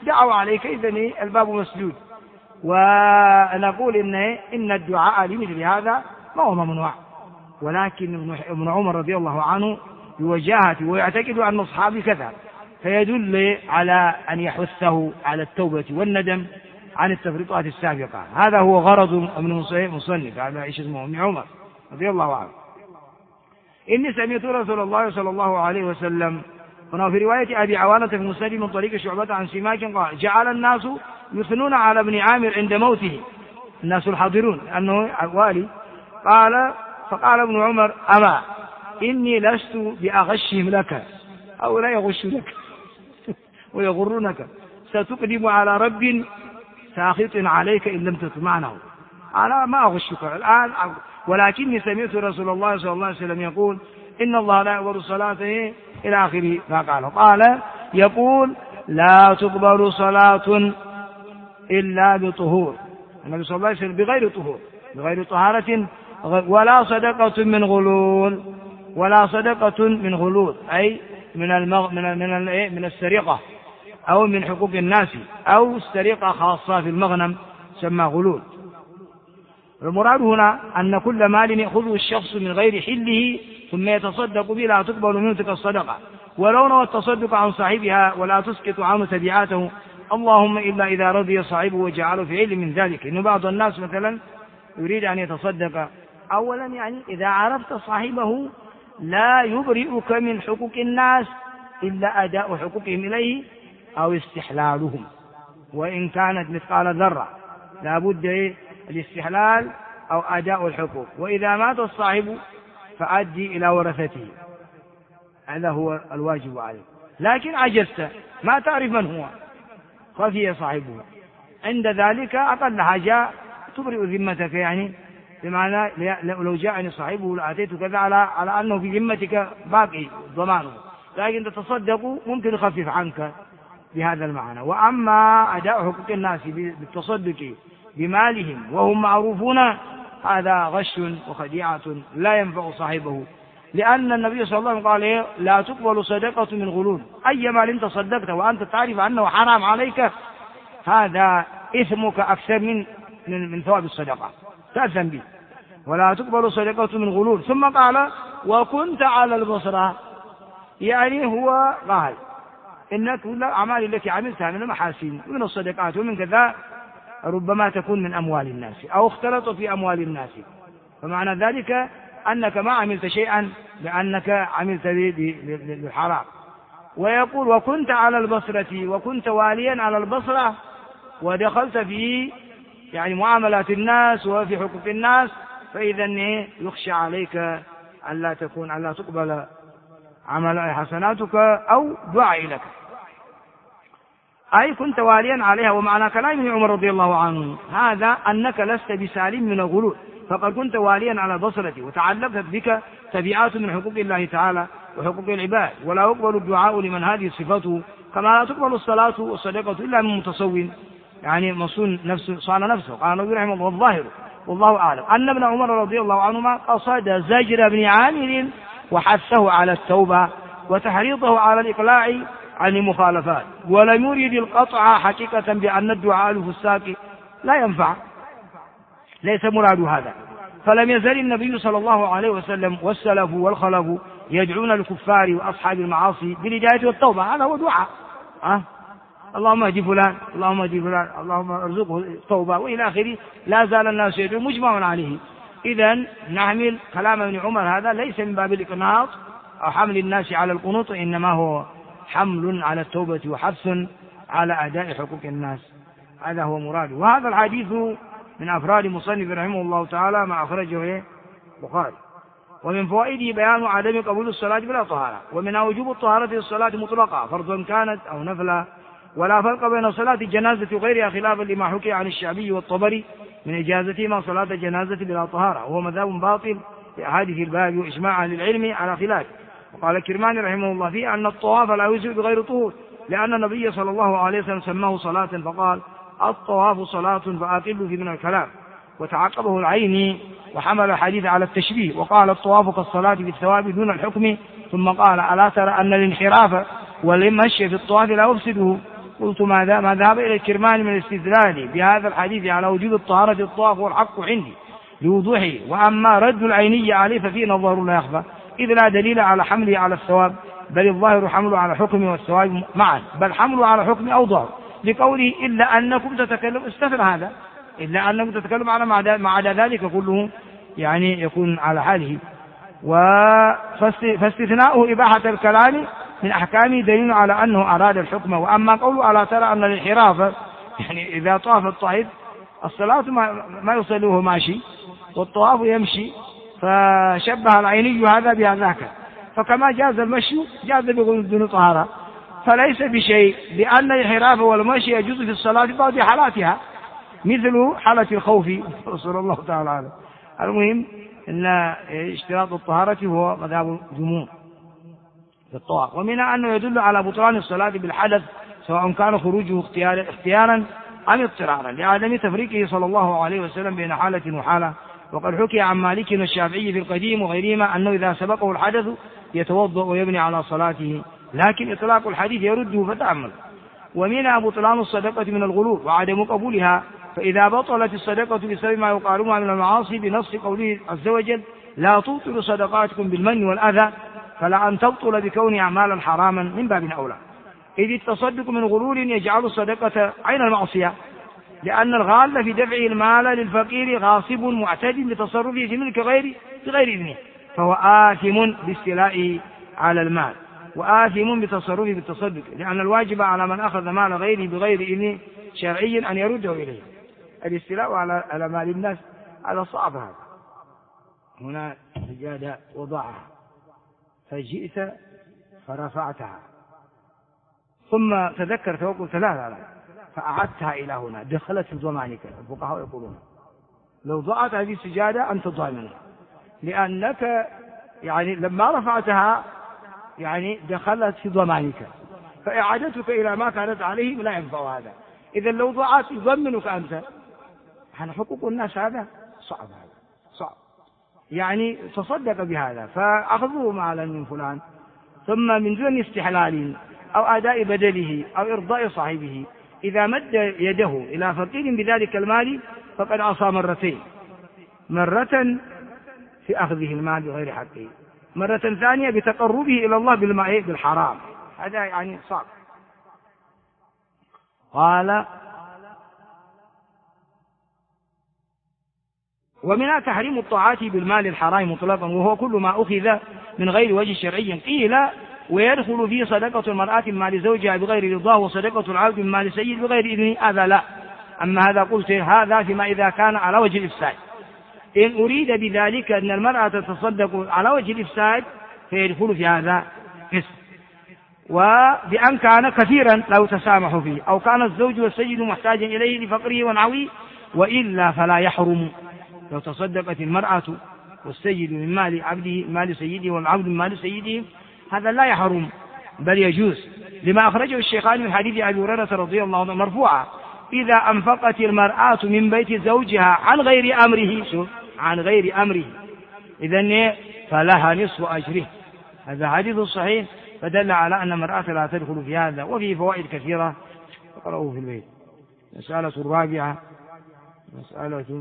دعوا عليك إذن الباب مسدود. ونقول إن الدعاء لمثل هذا ما هو ممنوع، ولكن ابن عمر رضي الله عنه بوجاهته ويعتقد أن أصحابه كذا، فيدل على أن يحثه على التوبة والندم عن التفريطات السابقة. هذا هو غرض ابن مصنف هذا ايش اسمه ابن عمر رضي الله عنه. إني سمعت رسول الله صلى الله عليه وسلم، هنا في رواية أبي عوانة في مسند من طريق شعبة عن سماك قال: جعل الناس يثنون على ابن عامر عند موته، الناس الحاضرون أنه والي. فقال ابن عمر: أما إني لست بأغشهم لك، أو لا يغش لك ويغرونك، ستقدم على رب ساخط عليك إن لم تطمعنه. أنا ما أغشك الآن، ولكني سمعت رسول الله صلى الله عليه وسلم يقول: إن الله لا يقبل الصلاة إلى آخره ما قال يقول: لا تقبل صلاة إلا بطهور، النبي صلى الله عليه وسلم بغير طهارة، ولا صدقة من غلول، أي من السرقة أو من حقوق الناس، أو السرقة خاصة في المغنم سمى غلول. المراد هنا أن كل مال يأخذه الشخص من غير حله ثم يتصدق به لا تقبل منه تلك الصدقة، ولو نوى التصدق عن صاحبها ولا تسقط عنه تبعاته، اللهم إلا إذا رضي صاحبه وجعله في علم من ذلك. إنه بعض الناس مثلا يريد أن يتصدق، أولا يعني إذا عرفت صاحبه لا يبرئك من حقوق الناس إلا أداء حقوقهم إليه أو استحلالهم، وإن كانت مثقال ذرة لا بد الاستحلال أو أداء الحقوق. وإذا مات الصاحب فأدي إلى ورثته، هذا هو الواجب عليك. لكن عجزت ما تعرف من هو، خفي صاحبه، عند ذلك أقل حاجة تبرئ ذمتك، يعني بمعنى لو جاءني صاحبه لأتيت كذا على أنه في ذمتك باقي ضمانه، لكن تتصدق ممكن يخفف عنك بهذا المعنى. وأما أداء حقوق الناس بالتصدق بمالهم وهم معروفون، هذا غش وخديعة لا ينفع صاحبه، لأن النبي صلى الله عليه وسلم قال: لا تقبل صدقة من غلول، أي مال انت صدقته وأنت تعرف أنه حرام عليك، هذا إثمك أكثر من ثواب الصدقة، تأثم به. ولا تقبل صدقة من غلول. ثم قال: وكنت على البصرة، يعني هو قال إن كل الأعمال التي عملتها من المحاسن ومن الصدقات ومن كذا ربما تكون من أموال الناس أو اختلط في أموال الناس، فمعنى ذلك أنك ما عملت شيئا لأنك عملت بالحرام. ويقول: وكنت على البصرة، وكنت واليا على البصرة، ودخلت في يعني معاملات الناس وفي حقوق الناس، فإذا يخشى عليك ألا تقبل عمل حسناتك أو دعاء لك، أي كنت واليا عليها. ومعنى كلام ابن عمر رضي الله عنه هذا أنك لست بسالم من الغلول، فقد كنت واليا على البصرة وتعلقت بك تبعات من حقوق الله تعالى وحقوق العباد، ولا يقبل الدعاء لمن هذه صفته، كما لا تقبل الصلاة والصدقة إلا من متصون، يعني مصون نفسه صان نفسه. قال النبي رحمه الله: الظاهر والله أعلم أن ابن عمر رضي الله عنهما قصد زجر ابن عامر وحثه على التوبة وتحريضه على الإقلاع عن المخالفات، ولم يريد القطع حقيقة بأن الدعاء الفساق لا ينفع، ليس مراد هذا. فلم يزل النبي صلى الله عليه وسلم والسلف والخلف يدعون الكفار وأصحاب المعاصي بالهداية والتوبة، هذا هو دعاء، اللهم اهد فلان، اللهم اهد فلان، اللهم ارزقه التوبة وإلى آخره، لا زال الناس يدعون مجمع عليه. إذن نحمل كلام ابن عمر هذا ليس من باب الإقناط أو حمل الناس على القنوط، إنما هو حمل على التوبة وحث على أداء حقوق الناس، هذا هو مراده. وهذا الحديث من أفراد مصنف رحمه الله تعالى ما أخرجه البخاري. ومن فوائده بيان عدم قبول الصلاة بلا طهارة، ومنها وجوب الطهارة للصلاة مطلقة فرضا كانت أو نفلا، ولا فرق بين صلاة الجنازة وغيرها خلافا لما حكي عن الشعبي والطبري من إجازتهما صلاة الجنازة بلا طهارة، وهو مذهب باطل في أحاديث الباب وإجماع أهل العلم على خلاف. وقال الكرماني رحمه الله فيه أن الطواف لا يجزئ بغير طهور، لأن النبي صلى الله عليه وسلم سماه صلاة فقال: الطواف صلاة فأقل في من الكلام. وتعقبه العيني وحمل الحديث على التشبيه وقال: الطواف كالصلاة بالثواب دون الحكم، ثم قال: ألا ترى أن الانحراف والمشي في الطواف لا يفسده، قلت ما ذهب إلى الكرماني من الاستدلال بهذا الحديث على وجود الطهارة الطواف والحق عندي لوضوحه، وأما رد العينية عليه ففيه نظر لا يخفى، إذ لا دليل على حمله على الثواب، بل الظاهر حمله على الحكم والثواب معا، بل حمله على الحكم أوضح لقوله إلا أنكم تتكلم، استثنى هذا إلا أنكم تتكلم على ما عدا ذلك كله يعني يكون على حاله. فاستثناؤه إباحة الكلام من أحكامه دليل على أنه أراد الحكم. وأما قوله ألا ترى أن الانحراف يعني إذا طاف الطائف الصلاة ما يصليه ماشي والطواف يمشي، فشبه العيني هذا بهذاك، فكما جاز المشي جاز بدون طهارة، فليس بشيء لأن الانحراف والمشي يجوز في الصلاة في بعض حالاتها مثل حالة الخوف رسول الله تعالى عنه. المهم أن اشتراط الطهارة هو مذهب الجمهور في الطواف، ومنها أنه يدل على بطلان الصلاة بالحدث سواء كان خروجه اختيارا أم اضطرارا، لعدم تفريقه صلى الله عليه وسلم بين حالة وحالة. وقد حكي عن مالك والشافعي في القديم وغيرهما أنه إذا سبقه الحدث يتوضأ ويبني على صلاته، لكن إطلاق الحديث يرده فتأمل. ومنها بطلان الصدقة من الغلول وعدم قبولها، فإذا بطلت الصدقة بسبب ما يقاربها من المعاصي بنص قوله عز وجل لا تبطلوا صدقاتكم بالمن والأذى، فلا أن تبطل بكون أعمالا حراما من باب أولى، إذ التصدق من غلول يجعل الصدقة عين المعصية، لأن الغال في دفع المال للفقير غاصب معتد بتصرفه في ملك بغير إذنه، فهو آثم باستيلائه على المال وآثم بتصرفه بالتصدق، لأن الواجب على من أخذ مال غيره بغير إذن شرعي أن يرده إليه. الاستيلاء على مال الناس على صعب هذا. هنا سجادة وضعها فجئت فرفعتها ثم تذكرت وقلت لا فأعدتها إلى هنا دخلت في ضمانك. الفقهاء يقولون لو ضعت هذه السجادة أنت ضامنها، لأنك يعني لما رفعتها يعني دخلت في ضمانك، فإعادتك إلى ما كانت عليه لا ينفع هذا. إذا لو ضعت يضمنك أنت، عن حقوق الناس هذا صعب، هذا صعب، يعني تصدق بهذا فأخذوه مالا من فلان ثم من دون استحلال أو أداء بدله أو إرضاء صاحبه، إذا مد يده إلى فقير بذلك المال فقد عصى مرتين، مرة في أخذه المال بغير حقه، مرة ثانية بتقربه إلى الله بالحرام، هذا يعني صعب. قال ومنها تحريم الطاعات بالمال الحرام مطلقا، وهو كل ما أخذ من غير وجه شرعي. قيل ويدخل فيه صدقة المرأة بمال زوجها بغير رضاه وصدقة العبد بمال سيد بغير إذنه، هذا لا. أما هذا قلت هذا فيما إذا كان على وجه الإفساد، إن أريد بذلك أن المرأة تتصدق على وجه الإفساد فيدخل في هذا قسم، وبأن كان كثيرا لو تسامح فيه، أو كان الزوج والسيد محتاجا إليه لفقره ونعويه، وإلا فلا يحرم. لو تصدقت المرأة والسيد من مال عبده مال سيده والعبد من مال سيده هذا لا يحرم بل يجوز، لما أخرجه الشيخان من حديث أبي هريرة رضي الله عنه مرفوعا إذا أنفقت المرأة من بيت زوجها عن غير أمره، عن غير أمره إذن فلها نصف أجره. هذا حديث صحيح فدل على أن المرأة لا تدخل في هذا، وفيه فوائد كثيرة اقرأوه في البيت. مسألة الرابعة مسألة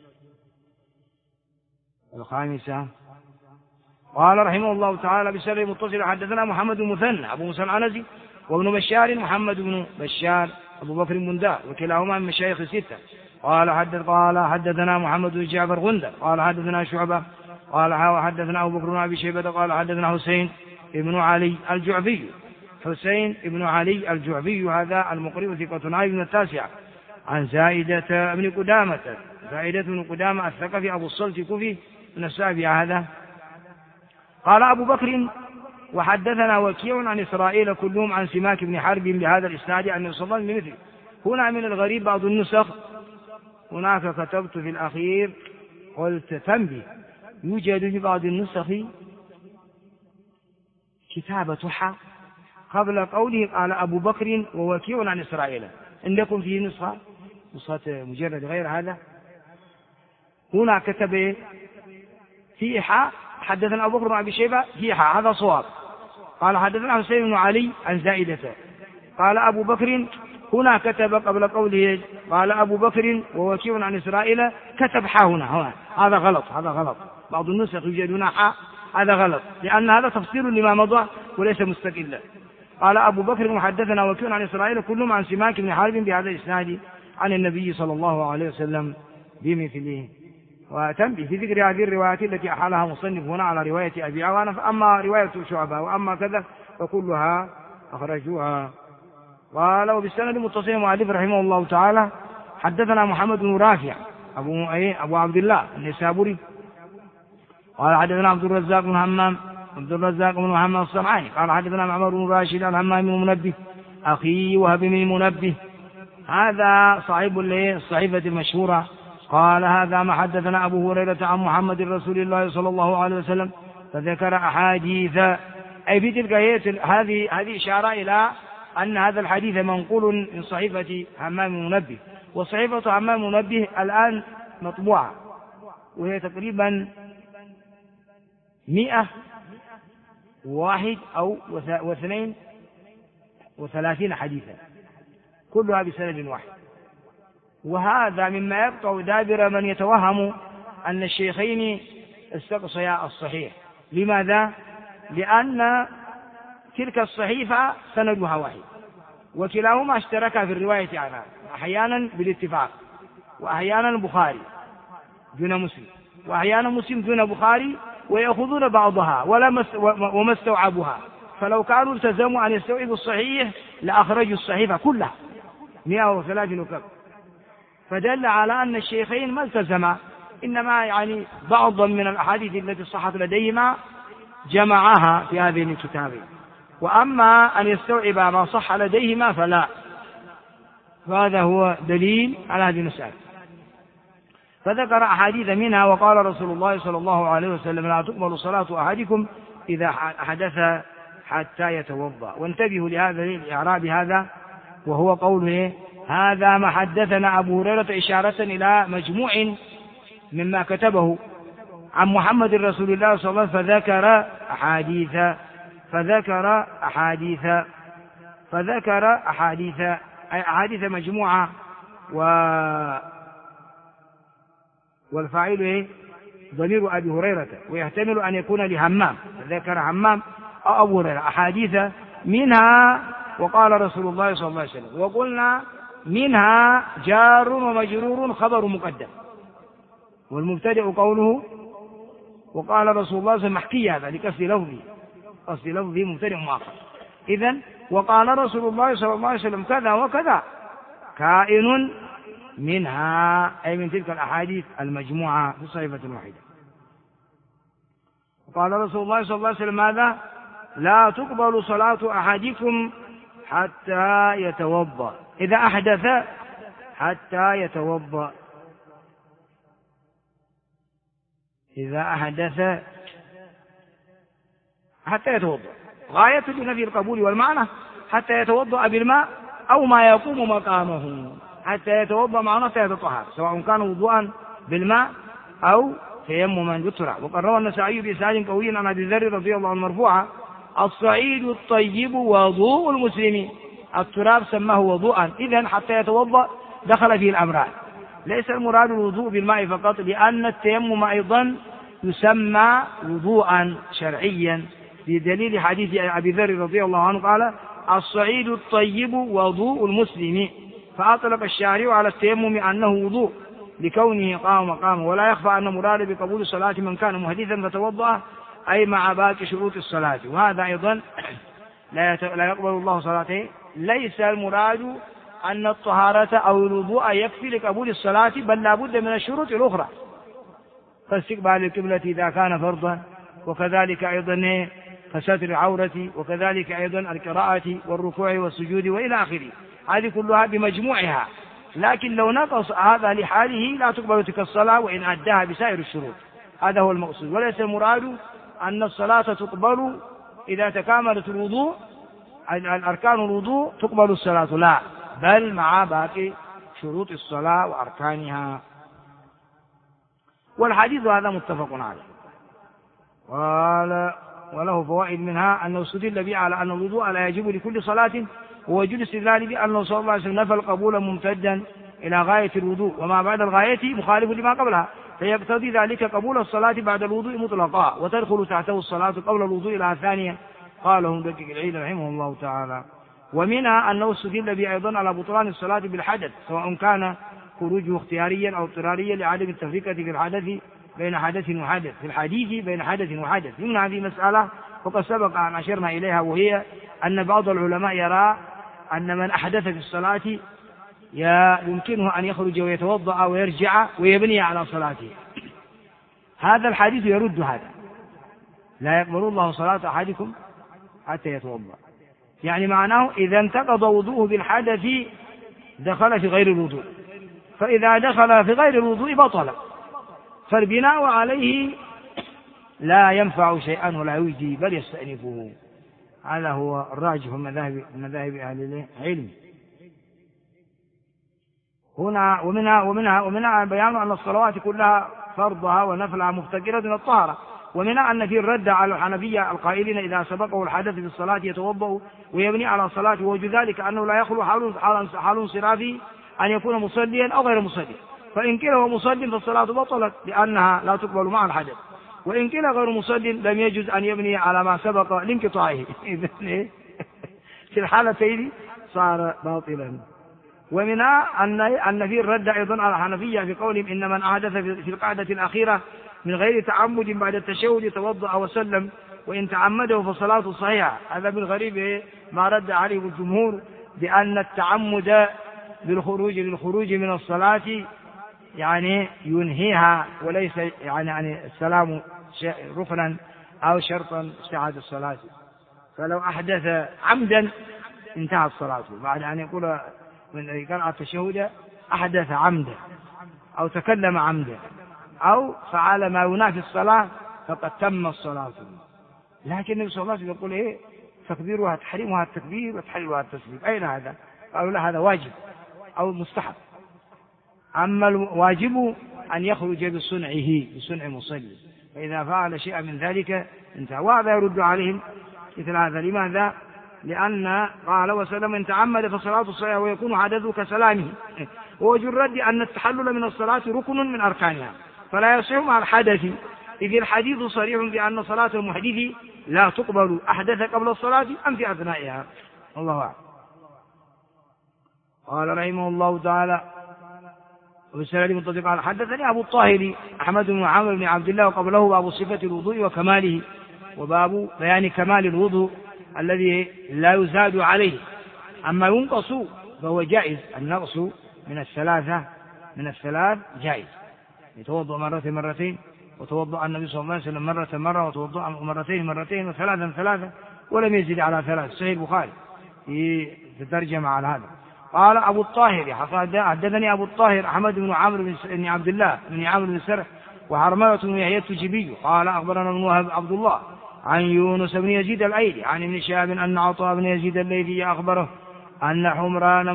الخامسة. قال رحمه الله تعالى بسبب متصل حدثنا محمد بن مثنى أبو موسى العنزي وابن بشار محمد بن بشار أبو بكر بن دار وكلاهما من مشايخ الستة. قال حدثنا محمد بن جعفر غندر قال حدثنا شعبة قال حدثنا أبو بكر بن أبي شيبة قال حدثنا حسين ابن علي الجعفي. حسين ابن علي الجعفي هذا المقرئ ثقة عالم من التاسعة، عن زائدة بن قدامة، زائدة بن قدامة الثقفي أبو الصلت الكوفي من السابعة هذا. قال أبو بكر وحدثنا وكيع عن إسرائيل كلهم عن سماك بن حرب بهذا الإسناد عن الصلاة بمثله. هنا من الغريب بعض النسخ هناك كتبت في الأخير قلت تنبي يوجد في بعض النسخ كتابة حا قبل قوله قال أبو بكر ووكيع عن إسرائيل. عندكم في نسخة مجرد غير هذا؟ هنا كتب في حا حدثنا أبو بكر بن أبي شيبة في حا، هذا صواب. قال حدثنا حسين بن علي عن زائدة قال أبو بكر هنا كتب قبل قوله قال أبو بكر ووكيع عن إسرائيل كتب حا هنا هذا غلط بعض النسخ يوجدون حا، هذا غلط لأن هذا تفسير لما مضى وليس مستقلا. قال أبو بكر محدثنا وكيع عن إسرائيل كلهم عن سماك بن حارب بهذا الإسناد عن النبي صلى الله عليه وسلم بمثله. وتنبه في ذكر هذه الروايات التي أحالها مصنف هنا على رواية أبي عوانة، فأما رواية شعبة وأما كذا فكلها أخرجوها. قال وبالسند متصل المؤلف رحمه الله تعالى حدثنا محمد بن رافع أبو عبد الله النسابوري قال حدثنا عبد الرزاق بن محمد الصنعاني قال حدثنا معمر بن راشد عن همام بن منبه أخي وهب بن منبه، هذا صاحب الصحيفة المشهورة. قال هذا ما حدثنا أبو هريرة عن محمد رسول الله صلى الله عليه وسلم فذكر أحاديث، أي في تلك هذه إشارة إلى أن هذا الحديث منقول من صحيفة همام بن منبه، وصحيفة همام بن منبه الآن مطبوعة وهي تقريبا 101 أو 32 حديثا كلها بسند واحد. وهذا مما يقطع دابر من يتوهم أن الشيخين استقصيا الصحيح. لماذا؟ لأن تلك الصحيفة سندها واحد وكلاهما اشتركا في الرواية عنها، أحيانا بالاتفاق وأحيانا البخاري دون مسلم وأحيانا مسلم دون بخاري، ويأخذون بعضها وما استوعبوها، فلو كانوا التزموا أن يستوعبوا الصحيح لأخرجوا الصحيفة كلها 103 وكذا، فدل على أن الشيخين ما التزما، إنما يعني بعضا من الأحاديث التي صحت لديهما جمعها في هذه الكتابين، وأما أن يستوعب ما صح لديهما فلا. فهذا هو دليل على هذه المسألة. فذكر أحاديث منها وقال رسول الله صلى الله عليه وسلم لا تقبل صلاة أحدكم إذا حدث حتى يتوضأ. وانتبهوا لهذا الإعراب هذا، وهو قوله هذا ما حدثنا أبو هريرة إشارة إلى مجموع مما كتبه عن محمد رسول الله صلى الله عليه وسلم فذكر أحاديث مجموعة، والفاعل ضمير أبي هريرة، ويحتمل أن يكون لهمام، فذكر همام أو أبو هريرة أحاديث منها وقال رسول الله صلى الله عليه وسلم. وقلنا منها جار ومجرور خبر مقدم، والمبتدئ قوله وقال رسول الله صلى الله عليه وسلم محكي، هذا لقصد لفظه مبتدئ مؤخر. إذن وقال رسول الله صلى الله عليه وسلم كذا وكذا كائن منها، أي من تلك الأحاديث المجموعة في صحيفة واحدة. وقال رسول الله صلى الله عليه وسلم ماذا؟ لا تقبل صلاة أحدكم حتى يتوضأ، إذا أحدث حتى يتوضأ، غاية لنفي القبول والمعنى حتى يتوضأ بالماء أو ما يقوم مقامه، حتى يتوضأ معناه يتطهر، سواء كان وضوءا بالماء أو تيمما يترى. وقد روى النسائي بإسناد قوي عن أبي ذر رضي الله عنه مرفوعا الصعيد الطيب وضوء المسلم، التراب سماه وضوءا، إذن حتى يتوضأ دخل فيه الأمران. ليس المراد الوضوء بالماء فقط، لأن التيمم أيضا يسمى وضوءا شرعيا، بدليل حديث أبي ذر رضي الله عنه قال الصعيد الطيب وضوء المسلم، فأطلق الشارع على التيمم أنه وضوء لكونه قام مقامه. ولا يخفى أن مراد بقبول صلاة من كان محدثا فتوضأ أي مع باقي شروط الصلاة، وهذا أيضا لا يقبل الله صلاته. ليس المراد أن الطهارة أو الوضوء يكفي لقبول الصلاة، بل لا بد من الشروط الأخرى كاستقبال القبلة إذا كان فرضا، وكذلك أيضا فستر العورة، وكذلك أيضا القراءة والركوع والسجود وإلى آخره، هذه كلها بمجموعها. لكن لو نقص هذا لحاله لا تقبل تلك الصلاة وإن أداها بسائر الشروط، هذا هو المقصود. وليس المراد أن الصلاة تقبل إذا تكاملت الوضوء الأركان الوضوء تقبل الصلاة، لا، بل مع باقي شروط الصلاة وأركانها. والحديث هذا متفق عليه. قال وله فوائد منها أنه استدل به على أن الوضوء لا يجب لكل صلاة ووجود استدلال بأنه صلى الله عليه وسلم نفى القبول ممتدا إلى غاية الوضوء، وما بعد الغاية مخالف لما قبلها، فيقتضي ذلك قبول الصلاة بعد الوضوء مطلقا، وتدخل تحته الصلاة قبل الوضوء إلى ثانية. قاله مدقق العيد رحمه الله تعالى. ومنها أنه استدل به أيضا على بطلان الصلاة بالحدث، سواء كان خروجه اختياريا أو اضطراريا لعدم التفرقة في الحدث بين حدث وحدث، في الحديث بين حدث وحدث. من هذه مسألة وقد سبق أن أشرنا إليها، وهي أن بعض العلماء يرى أن من أحدث في الصلاة يمكنه أن يخرج ويتوضأ ويرجع ويبني على صلاته. هذا الحديث يرد هذا، لا يقبل الله صلاة أحدكم حتى يتوضأ، يعني معناه إذا انتقض وضوءه بالحدث دخل في غير الوضوء، فإذا دخل في غير الوضوء بطل، فالبناء عليه لا ينفع شيئا ولا يجدي بل يستأنفه. هذا هو الراجح في مذاهب أهل العلم. هنا ومنها بيان أن الصلوات كلها فرضها ونفلها مفتقرة من الطهارة، ومنها أن في الرد على الحنفية القائلين إذا سبقه الحدث في الصلاة يتوضأ ويبني على صلاته، ووجه ذلك أنه لا يخلو حال انصرافه أن يكون مصليا أو غير مصلي، فإن كان هو مصلي فالصلاة بطلت لأنها لا تقبل مع الحدث، وإن كان غير مصلي لم يجوز أن يبني على ما سبق لانقطاعه في الحالتين صار باطلا. ومنها أن في الرد أيضا على الحنفية في قولهم إن من أحدث في القعدة الأخيرة من غير تعمد بعد التشهد توضأ وسلم، وإن تعمده فصلاته صحيحة. هذا بالغريب ما رد عليه الجمهور بأن التعمد للخروج من الصلاة يعني ينهيها، وليس يعني السلام ركنا أو شرطا صحة الصلاة. فلو أحدث عمدا انتهت صلاته، بعد أن يقول من قرأ التشهد أحدث عمدا أو تكلم عمدا أو فعل ما ينافي الصلاة فقد تم الصلاة. لكن النبي صلى الله عليه وسلم يقول إيه؟ تكبيرها تحريمها التكبير وتحليلها التسليم. أين هذا؟ قالوا لا، هذا واجب أو مستحب. أما الواجب أن يخرج بصنع مصلي، فإذا فعل شيئا من ذلك انتهى. وهذا يرد عليهم مثل هذا. لماذا؟ لأن قال وسلم إن تعمد فصلاة الصلاة ويكون حدثه كسلامه. ووجه الرد أن التحلل من الصلاة ركن من أركانها، فلا يصح مع الحدث، إذ الحديث صريح بأن صلاة المحدث لا تقبل أحدث قبل الصلاة أم في أثنائها. الله أعلم. قال رحمه الله تعالى وبالسند متصل قال حدثني أبو الطاهر أحمد بن عامر بن عبد الله، وقبله باب صفة الوضوء وكماله، وباب بيان كمال الوضوء الذي لا يزاد عليه. أما ينقص فهو جائز، النقص من الثلاث جائز، يتوضأ مرتين، وتوضأ النبي صلى الله عليه وسلم مرة، وتوضأ مرتين وثلاثا، ولم يزد على 3. صحيح البخاري في ترجمة على هذا. قال أبو الطاهر حدثني أبو الطاهر أحمد بن عامر بن عبد الله بن عامر بن سرح وحرملة بن يحيى التجيبي قال أخبرنا ابن وهب عبد الله عن يونس بن يزيد الأيلي عن ابن شهاب أن عطاء بن يزيد الليثي أخبره أن حمران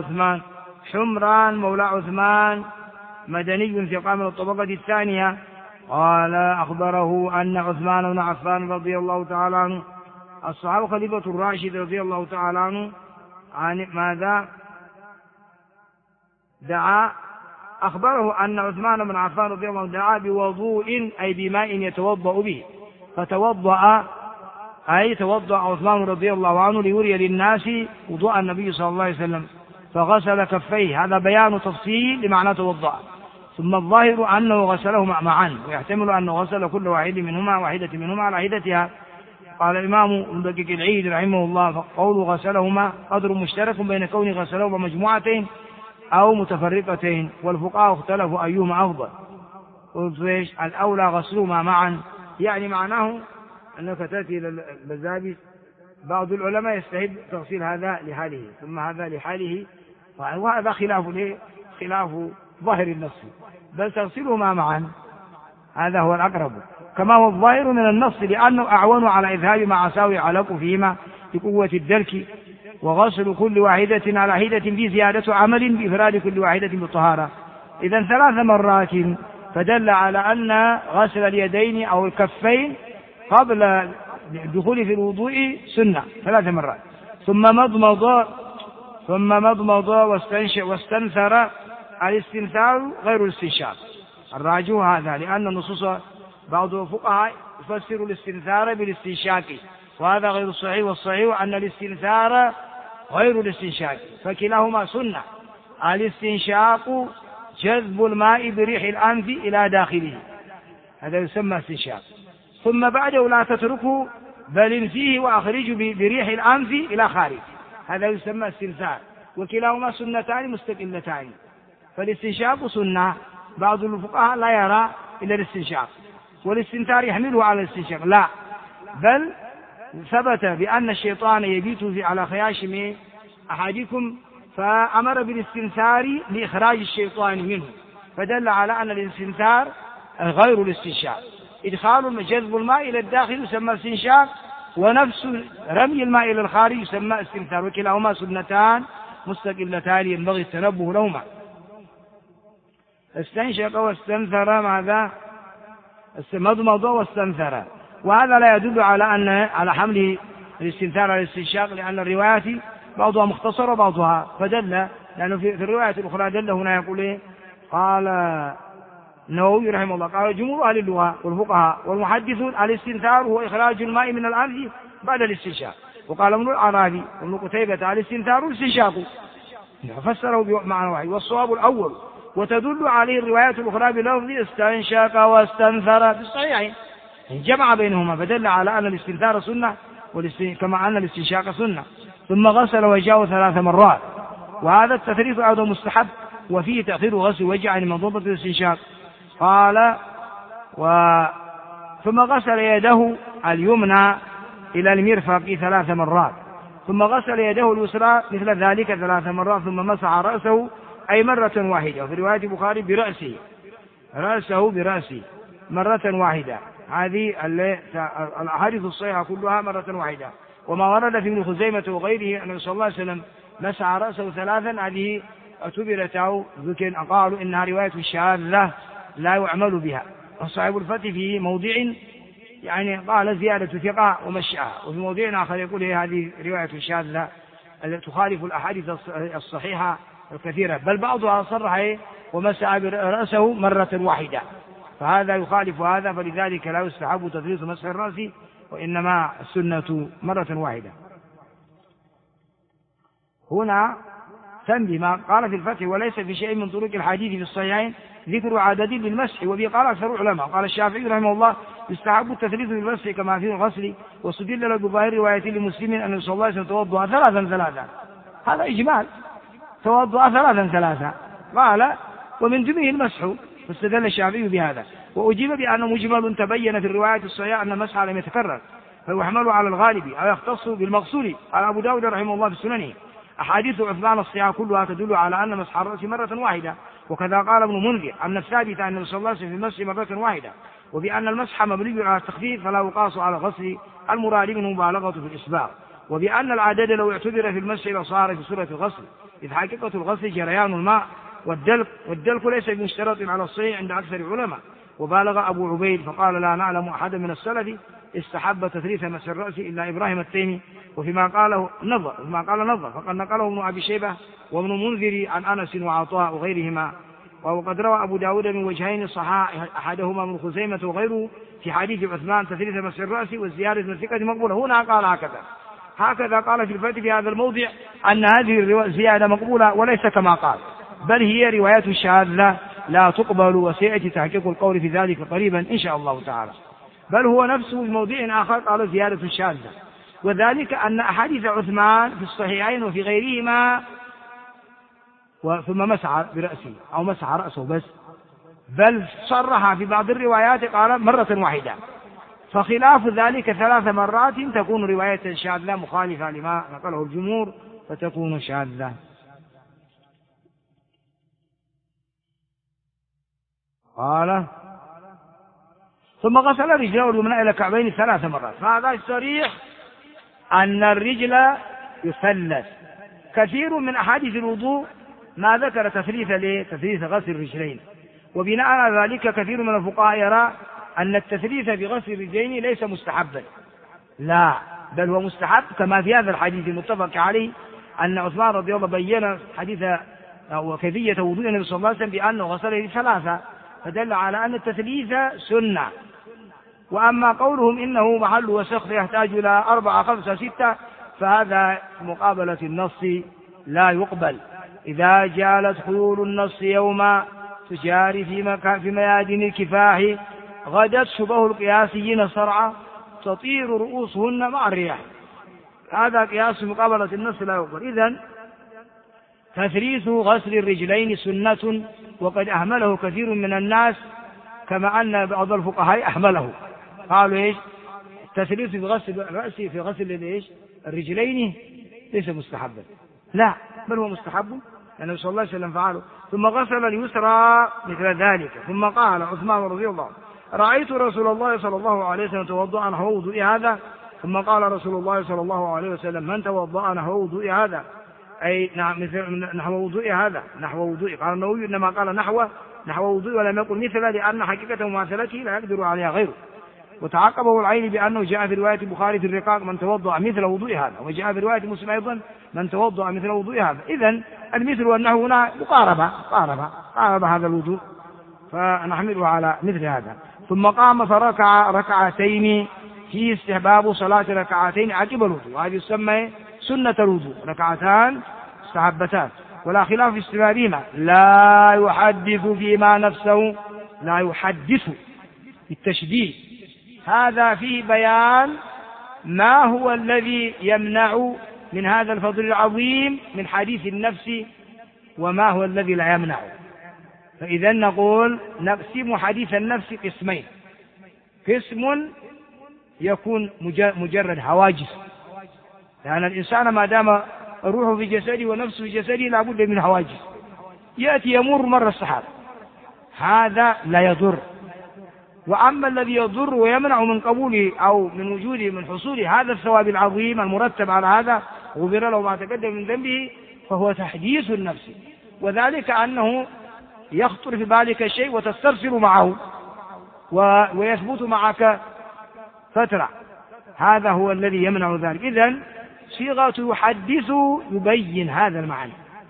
مولى عثمان مدني في قام الطبقة الثانية، قال أخبره أن عثمان بن عفان رضي الله تعالى عنه الصحابة خليفة الراشد رضي الله تعالى عنه عن ماذا دعا، أخبره أن عثمان بن عفان رضي الله عنه دعا بوضوء أي بماء يتوضأ به، فتوضأ عثمان رضي الله عنه ليري للناس وضوء النبي صلى الله عليه وسلم، فغسل كفيه. هذا بيان تفصيل لمعنى توضأ. ثم الظاهر أنه غسلهما معا، ويحتمل أنه غسل كل واحدة منهما على حدتها. قال الإمام مدقق العيد رحمه الله قول غسلهما قدر مشترك بين كون غسلهما مجموعتين أو متفرقتين، والفقهاء اختلفوا أيهما أفضل. قلت الأولى غسلهما معا، يعني معناه أنك تأتي إلى المذاهب. بعض العلماء يستحب تغسيل هذا لحاله ثم هذا لحاله، وهذا خلاف ظاهر النص، بل تغسلهما معا هذا هو الأقرب كما هو الظاهر من النص، لأنه أعون على إذهاب ما عساوي علق فيهما بقوة الدرك، وغسل كل واحدة على حدة في زيادة عمل بإفراد كل واحدة بالطهارة. إذا 3 مرات، فدل على أن غسل اليدين أو الكفين قبل الدخول في الوضوء سنة 3 مرات، ثم مضمض واستنثر. الاستنثار غير الاستنشاق، الراجح هذا، لأن النصوص بعض الفقهاء يفسر الاستنثار بالاستنشاق، وهذا غير صحيح، والصحيح أن الاستنثار غير الاستنشاق، فكلاهما سنة. الاستنشاق جذب الماء بريح الأنف إلى داخله، هذا يسمى استنشاق. ثم بعده لا تتركه بل انفيه وأخرجه بريح الأنف إلى خارج، هذا يسمى استنثار، وكلاهما سنتان مستقلتان. فالاستنشاق سنة، بعض الفقهاء لا يرى إلا الاستنشاق، والاستنثار يحمله على الاستنشاق، لا، بل ثبت بأن الشيطان يبيت على خياشم أحدكم فأمر بالاستنثار لإخراج الشيطان منه، فدل على أن الاستنثار غير الاستنشاق. إدخال جذب الماء إلى الداخل يسمى استنشاق، ونفس رمي الماء إلى الخارج يسمى استنثار، وكلاهما سنتان مستقلتان ينبغي التنبه لهما. استنشق واستنثر، ماذا؟ مضمض واستنثر، وهذا لا يدل على حمل الاستنثار على الاستنشاق، لأن الروايات بعضها مختصرة وبعضها، فدل لأنه في الرواية الأخرى دل هنا يقول إيه؟ قال النووي رحمه الله قال جمهور أهل اللغة والفقهاء والمحدثون الاستنثار هو إخراج الماء من الأنف بعد الاستنشاق، وقال ابن العربي وابن قتيبة الاستنثار الاستنشاق، فسره بمعنى واحد، والصواب الأول، وتدل عليه الروايات الأخرى بلفظ استنشق واستنثر في الصحيحين، جمع بينهما، فدل على أن الاستنثار سنة كما أن الاستنشاق سنة. ثم غسل وجهه 3 مرات، وهذا التثليث أيضا مستحب، وفيه تأخير غسل وجه عن منظومة الاستنشاق. قال ثم غسل يده اليمنى إلى المرفق 3 مرات، ثم غسل يده اليسرى مثل ذلك 3 مرات، ثم مسح رأسه أي مرة واحدة، وفي رواية البخاري رأسه برأسه مرة واحدة. هذه الأحاديث الصحيحة كلها مرة واحدة. وما ورد في ابن خزيمة وغيره أن صلى الله عليه وسلم مسح رأسه 3، هذه اعتبرت أو ذكر قالوا إنها رواية شاذة لا يعمل بها. وصاحب الفتح في موضع يعني قال زيادة ثقة ومشاها، وفي موضع آخر يقول هذه رواية شاذة التي تخالف الأحاديث الصحيحة الكثيرة، بل بعضها صرح ومسح رأسه مرة واحدة، فهذا يخالف هذا، فلذلك لا يستحب تثليث مسح الرأس، وإنما السنة مرة واحدة. هنا تنبي ما قال في الفتح وليس في شيء من طرق الحديث في الصحيحين ذكر عدد للمسح، وبه قال أكثر العلماء. قال الشافعي رحمه الله يستحب التثليث بالمسح كما في الغسل، واستدل له بظاهر رواية لمسلم أن صلى الله عليه وسلم توضأ 3، هذا إجمال، توضأ 3 قال ومن ضمنه المسح، فاستدل الشافعي بهذا، وأجيب بأنه مجمل تبين في الرواية الصحيحة أن المسح لم يتكرر، فيحمل على الغالب أو يختص بالمقصود. قال أبو داود رحمه الله في سننه أحاديث عثمان الصحيحة كلها تدل على أن مسح الرأس مرة واحدة، وكذا قال ابن منذر أن الثابت أن النبي صلى الله عليه وسلم في المسح مرة واحدة، وبأن المسح مبني على التخفيف فلا يقاس على الغسل المراد منه مبالغة في الإسباغ، وبأن العدد لو اعتبر في المسح لصار في سورة الغسل، إذ حقيقة الغسل جريان الماء والدلك ليس بمشترط على الصحيح عند أكثر العلماء. وبالغ أبو عبيد فقال لا نعلم أحدا من السلف استحب تثليث مسح الرأس إلا إبراهيم التيمي، وفيما قاله نظر فقد نقله ابن أبي شيبة وابن منذر عن أنس وعطاء وغيرهما. وقد روى أبو داود من وجهين صحاح أحدهما من خزيمة وغيره في حديث عثمان تثليث مسح الرأس والزيادة من ثقة مقبولة. هنا قال هكذا قال في الفتح في هذا الموضع أن هذه الزيادة مقبولة وليس كما قال، بل هي رواية شاذة لا تقبل، وسيأتي تحقيق القول في ذلك قريبا إن شاء الله تعالى. بل هو نفسه في موضع آخر قال زيادة شاذة، وذلك أن أحاديث عثمان في الصحيحين وفي غيرهما ثم مسح برأسه أو مسح رأسه بس، بل صرح في بعض الروايات قال مرة واحدة، فخلاف ذلك 3 مرات تكون رواية شاذة مخالفة لما نقله الجمهور فتكون شاذة. قال ثم غسل رجله اليمنى إلى الكعبين 3 مرات، فهذا صريح أن الرجل يثلث. كثير من أحاديث الوضوء ما ذكر تثليث غسل الرجلين، وبناء على ذلك كثير من الفقهاء يرى أن التثليث بغسل الرجلين ليس مستحبا، لا، بل هو مستحب، كما في هذا الحديث المتفق عليه أن عثمان رضي الله بين حديث أو كيفية وضوء النبي صلى الله عليه وسلم بأنه غسل ثلاثة، فدل على أن التثليث سنة. وأما قولهم إنه محل وسخ يحتاج إلى 4 5 6 فهذا مقابلة النص لا يقبل. إذا جالت خيول النص يوما تجاري في ميادين الكفاح غدت شبه القياسيين صرعى تطير رؤوسهن مع الرياح، هذا قياس مقابلة النص لا يقبل. إذن تثليث غسل الرجلين سنة، وقد أهمله كثير من الناس، كما أن بعض الفقهاء أهمله، قالوا إيش التثليث في غسل الرأس في غسل الرجلين ليس مستحبا، لا بل هو مستحب، النبي صلى الله عليه وسلم فعله. ثم غسل اليسرى مثل ذلك. ثم قال عثمان رضي الله عنه رأيت رسول الله صلى الله عليه وسلم توضأ نحو وضوء هذا. ثم قال رسول الله صلى الله عليه وسلم من توضأ نحو وضوء هذا، أي نحو وضوء هذا، نحو وضوء. قال النووي إنما قال نحو وضوء ولم يقل مثل، لأن حقيقة مماثلته لا يقدر عليها غيره. وتعقبه العين بأنه جاء في رواية البخاري في الرقاق من توضأ مثل وضوء هذا، وجاء في رواية مسلم أيضا من توضأ مثل وضوء هذا. إذن المثل والنحو هنا قارب هذا الوضوء، فنحمله على مثل هذا. ثم قام فركع ركعتين في استحباب صلاة ركعتين عقب الوضوء، وهذه تسمى سنة الوضوء، ركعتان مستحبتان ولا خلاف في استحبابهما. لا يحدث فيما نفسه، لا يحدث بالتشديد، هذا فيه بيان ما هو الذي يمنع من هذا الفضل العظيم من حديث النفس وما هو الذي لا يمنع. فإذا نقول نقسم حديث النفس قسمين، قسم يكون مجرد هواجس، لأن الإنسان ما دام الروح في جسده ونفسه في جسده لا بد من هواجس، يأتي يمر مر السحاب، هذا لا يضر. وأما الذي يضر ويمنع من قبوله أو من وجوده من حصول هذا الثواب العظيم المرتب على هذا غفر له ما تقدم من ذنبه، فهو تحديث النفس، وذلك أنه يخطر في بالك شيء وتسترسل معه ويثبت معك فترة، هذا هو الذي يمنع ذلك. إذن صيغة يحدث يبين هذا المعنى.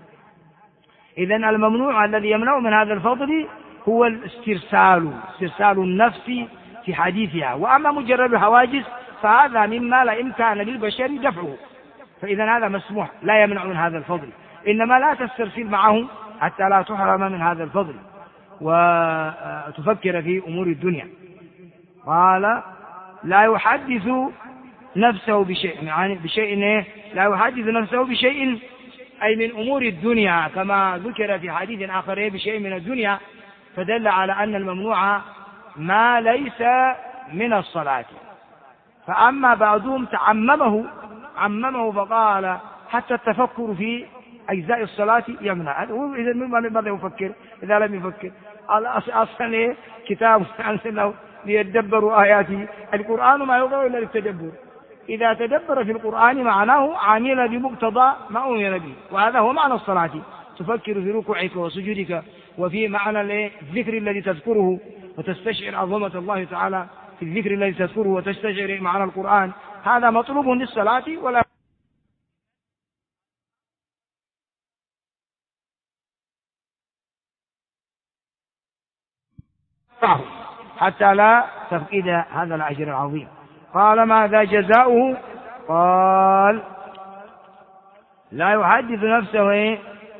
إذن الممنوع الذي يمنع من هذا الفضل هو استرسال النفس في حديثها. وأما مجرد الحواجز فهذا مما لا إمكان للبشر دفعه، فإذا هذا مسموح لا يمنع من هذا الفضل، إنما لا تسترسل معه حتى لا تحرم من هذا الفضل وتفكر في أمور الدنيا. قال لا يحدث نفسه بشيء، يعني بشيء لا يحدث نفسه بشيء أي من أمور الدنيا، كما ذكر في حديث آخر بشيء من الدنيا، فدل على أن الممنوع ما ليس من الصلاة. فأما بعضهم عممه فقال حتى التفكر في أجزاء الصلاة يمنع. إذا ماذا يفكر إذا لم يفكر؟ أصلا كتاب أنزلناه ليتدبروا آياته، القرآن ما يقرأ إلا للتدبر، إذا تدبر في القرآن معناه عامل بمقتضى ما أمر به، وهذا هو معنى الصلاة، تفكر في ركوعك وسجودك وفي معنى الذكر الذي تذكره وتستشعر عظمة الله تعالى في الذكر الذي تذكره وتستشعر معنى القرآن، هذا مطلوب للصلاة ولا حتى لا تفقد هذا الأجر العظيم. قال ماذا جزاؤه؟ قال لا يحدث نفسه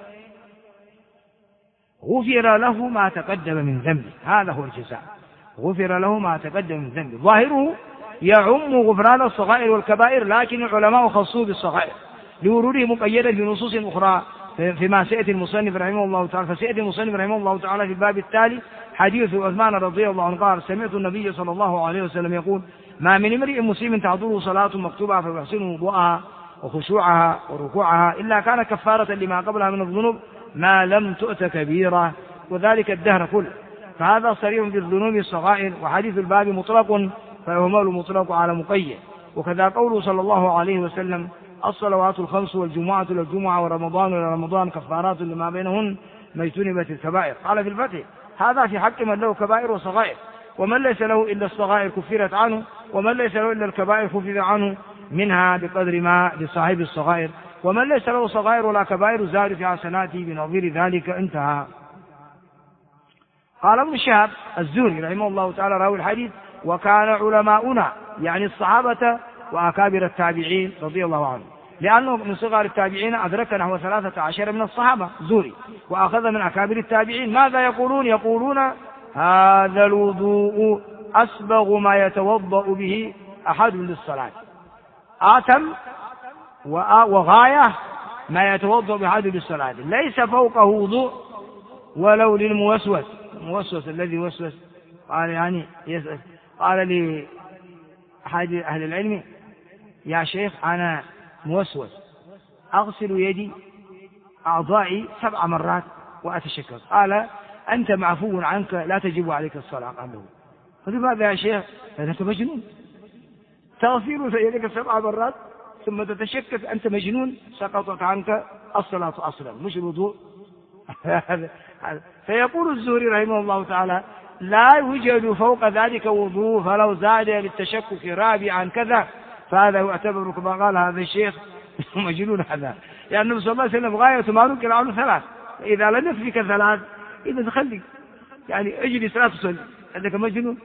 غفر له ما تقدم من ذنبه، هذا هو الجزاء، غفر له ما تقدم من ذنبه. ظاهره يعم غفران الصغائر والكبائر، لكن العلماء خصوه بالصغائر لوروده مقيدا في نصوص أخرى فيما سيأتي المصنف رحمه الله تعالى. فسيأتي المصنف رحمه الله تعالى في الباب التالي حديث عثمان رضي الله عنه قال سمعت النبي صلى الله عليه وسلم يقول ما من امرئ مسلم تحضره صلاة مكتوبة فيحسن وضوءها وخشوعها وركوعها إلا كان كفارة لما قبلها من الذنوب ما لم تؤت كبيرة، وذلك الدهر كله. فهذا صريح في الذنوب الصغائر، وحديث الباب مطلق فيهمل مطلق على مقيد. وكذا قوله صلى الله عليه وسلم الصلوات الخمس والجمعة إلى الجمعة ورمضان إلى رمضان كفارات لما بينهن ما اجتنبت الكبائر. قال في الفتح هذا في حق من له كبائر وصغائر، ومن ليس له إلا الصغائر كفرت عنه، ومن ليس له إلا الكبائر كفر عنه. منها بقدر ما لصاحب الصغائر، ومن ليس له صغائر ولا كبائر زاد في حسناته بنظير ذلك. انتهى. قال ابن شهاب الزهري رحمه الله تعالى راوي الحديث: وكان علماؤنا يعني الصحابة وأكابر التابعين رضي الله عنهم، لأنه من صغار التابعين أدرك نحو 13 من الصحابة زهري، وأخذ من أكابر التابعين. ماذا يقولون؟ يقولون: هذا الوضوء أسبغ ما يتوضأ به أحد للصلاة، آتم وغاية ما يتوضأ به أحد للصلاة، ليس فوقه وضوء ولو للموسوس. الموسوس الذي وسوس قال يعني يسأل، قال لي أحد أهل العلم: يا شيخ أنا موسوس، أغسل يدي أعضائي 7 مرات وأتشكك. قال: أنت معفو عنك لا تجب عليك الصلاة. قال له: فلماذا يا شيخ؟ أنت مجنون، تغسل يدك 7 مرات ثم تتشكك، أنت مجنون، سقطت عنك الصلاة أصلا مش الوضوء. فيقول الزهري رحمه الله تعالى: لا يوجد فوق ذلك وضوء، فلو زاد للتشكك رابعا كذا فهذا يعتبر كما قال هذا الشيخ مجنون هذا، لأن النبي صلى الله عليه وسلم غاية ما نقل عنه 3، إذا لم يكفيك 3 إذا تخلي يعني اجلس لا تصلي، عندك مجنون.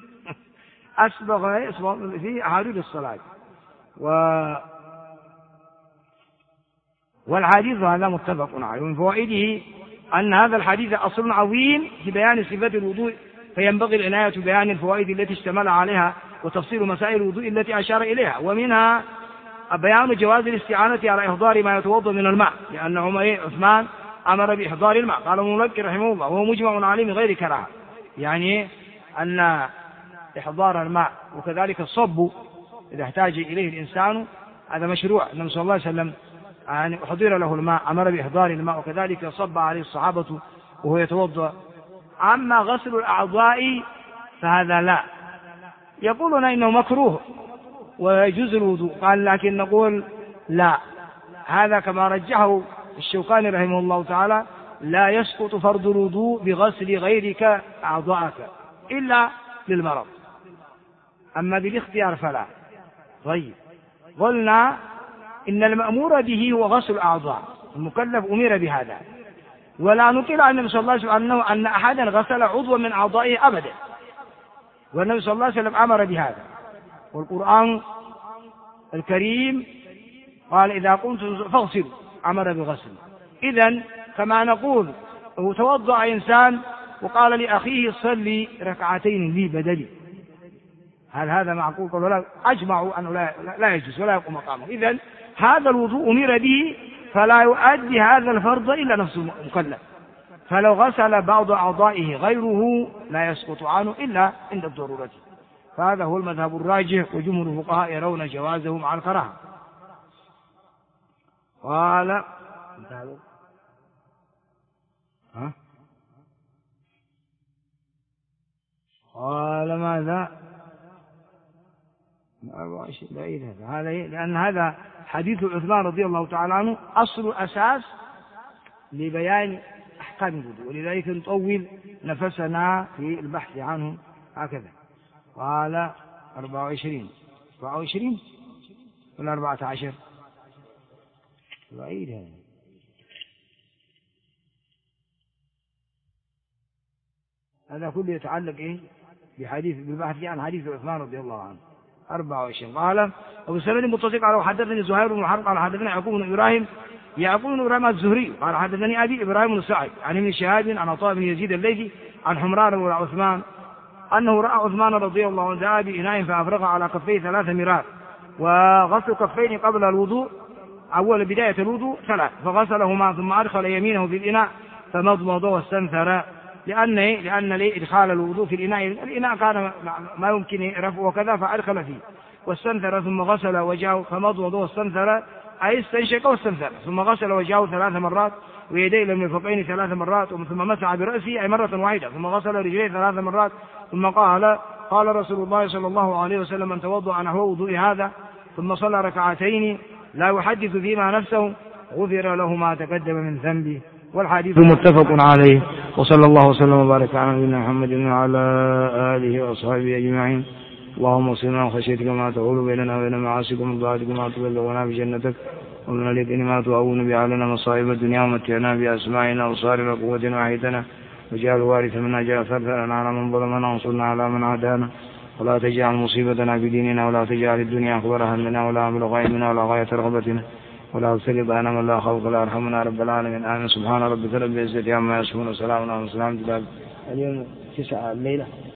أسبغ في أحاديث الصلاة. والحديث هذا متفق عليه. ومن فوائده أن هذا الحديث أصل عظيم في بيان صفة الوضوء، فينبغي العناية ببيان الفوائد التي اشتمل عليها وتفصيل مسائل الوضوء التي أشار إليها. ومنها بيان جواز الاستعانة على إحضار ما يتوضأ من الماء، لأن عثمان أمر بإحضار الماء. قال المنكر رحمه الله: وهو مجمع عليه من غير كراهة، يعني أن إحضار الماء وكذلك الصب إذا احتاج إليه الإنسان هذا مشروع. النبي صلى الله عليه وسلم يعني أحضر له الماء، أمر بإحضار الماء، وكذلك صب عليه الصحابة وهو يتوضأ. أما غسل الأعضاء فهذا لا، يقولون إنه مكروه ويجوز الوضوء. قال: لكن نقول لا، هذا كما رجحه الشوكاني رحمه الله تعالى: لا يسقط فرض الوضوء بغسل غيرك أعضاءك إلا للمرض، أما بالاختيار فلا. طيب، قلنا إن المأمور به هو غسل الأعضاء، المكلف أمر بهذا، ولا نقل عن النبي صلى الله عليه وسلم أن أحدا غسل عضوا من أعضائه أبدا، والنبي صلى الله عليه وسلم أمر بهذا. والقرآن الكريم قال: إذا قمتم فاغسلوا، أمر بغسل. إذن كما نقول هو توضأ إنسان وقال لأخيه: صلي 2 لي بدلي، هل هذا معقول؟ ولا أجمعوا أنه لا يجوز ولا يقوم مقامه. إذن هذا الوضوء أمر به، فلا يؤدي هذا الفرض إلا نفس المكلف، فلو غسل بعض أعضائه غيره لا يسقط عنه إلا عند الضرورة. فهذا هو المذهب الراجح، وجمهور الفقهاء يرون جوازه مع الكراهة. قال ماذا؟ هذا لأن هذا حديث عثمان رضي الله تعالى عنه أصل أساس لبيان أحكام الوضوء، ولذلك نطول نفسنا في البحث عنه هكذا. قال 24 ولا 14 بعيد هذا. هذا كله يتعلق بالبحث عن حديث عثمان رضي الله عنه. 24 قال: أبو سلمة المتصل قال: وحدثني زهير بن حرب قال: حدثني يعقوب بن إبراهيم الزهري قال: حدثني أبي إبراهيم بن سعد عن ابن شهاب عن عطاء بن يزيد الليثي عن حمران بن عثمان أنه رأى عثمان رضي الله عنه دعا بإناء فأفرغ على كفيه 3 مرات، وغسل كفين قبل الوضوء أول بداية الوضوء 3، فغسلهما ثم أدخل يمينه في الإناء فمضمض واستنثر، لأن إدخال الوضوء في الإناء كان ما يمكن رفعه وكذا، فأدخل فيه واستنثر، ثم غسل وجهه فمضمض واستنثر أي استنشق واستنثر، ثم غسل وجهه 3 مرات ويديه إلى المرفقين 3 مرات، ثم مسح برأسه أي مرة واحدة، ثم غسل رجليه 3 مرات، ثم قال رسول الله صلى الله عليه وسلم: من توضأ نحو وضوء هذا ثم صلى 2 لا يحدث فيما نفسه غفر له ما تقدم من ذنبه. والحديث متفق عليه. وصلى الله وسلم وبارك على نبينا محمد وعلى آله وأصحابه أجمعين. اللهم اغفر من خشيتك ما تحول بيننا وبين معاصيك ومن طاعتك ما تبلغنا بجنتك ومن اليقين ما تهون به علينا مصائب الدنيا ومتعنا بأسماعنا وأبصارنا وقوتنا وحيدنا واجعل الوارث منا جعل ثأرنا على من ظلمنا وانصرنا على من عادانا ولا تجعل مصيبتنا في ديننا ولا تجعل الدنيا أكبر همنا ولا مبلغ علمنا ولا غاية رغبتنا ولا تسلط علينا من لا خوف ولا يرحمنا رب العالمين آمين. سبحان ربك رب العزة عما يصفون وسلام على المرسلين. اليوم 9 الليلة.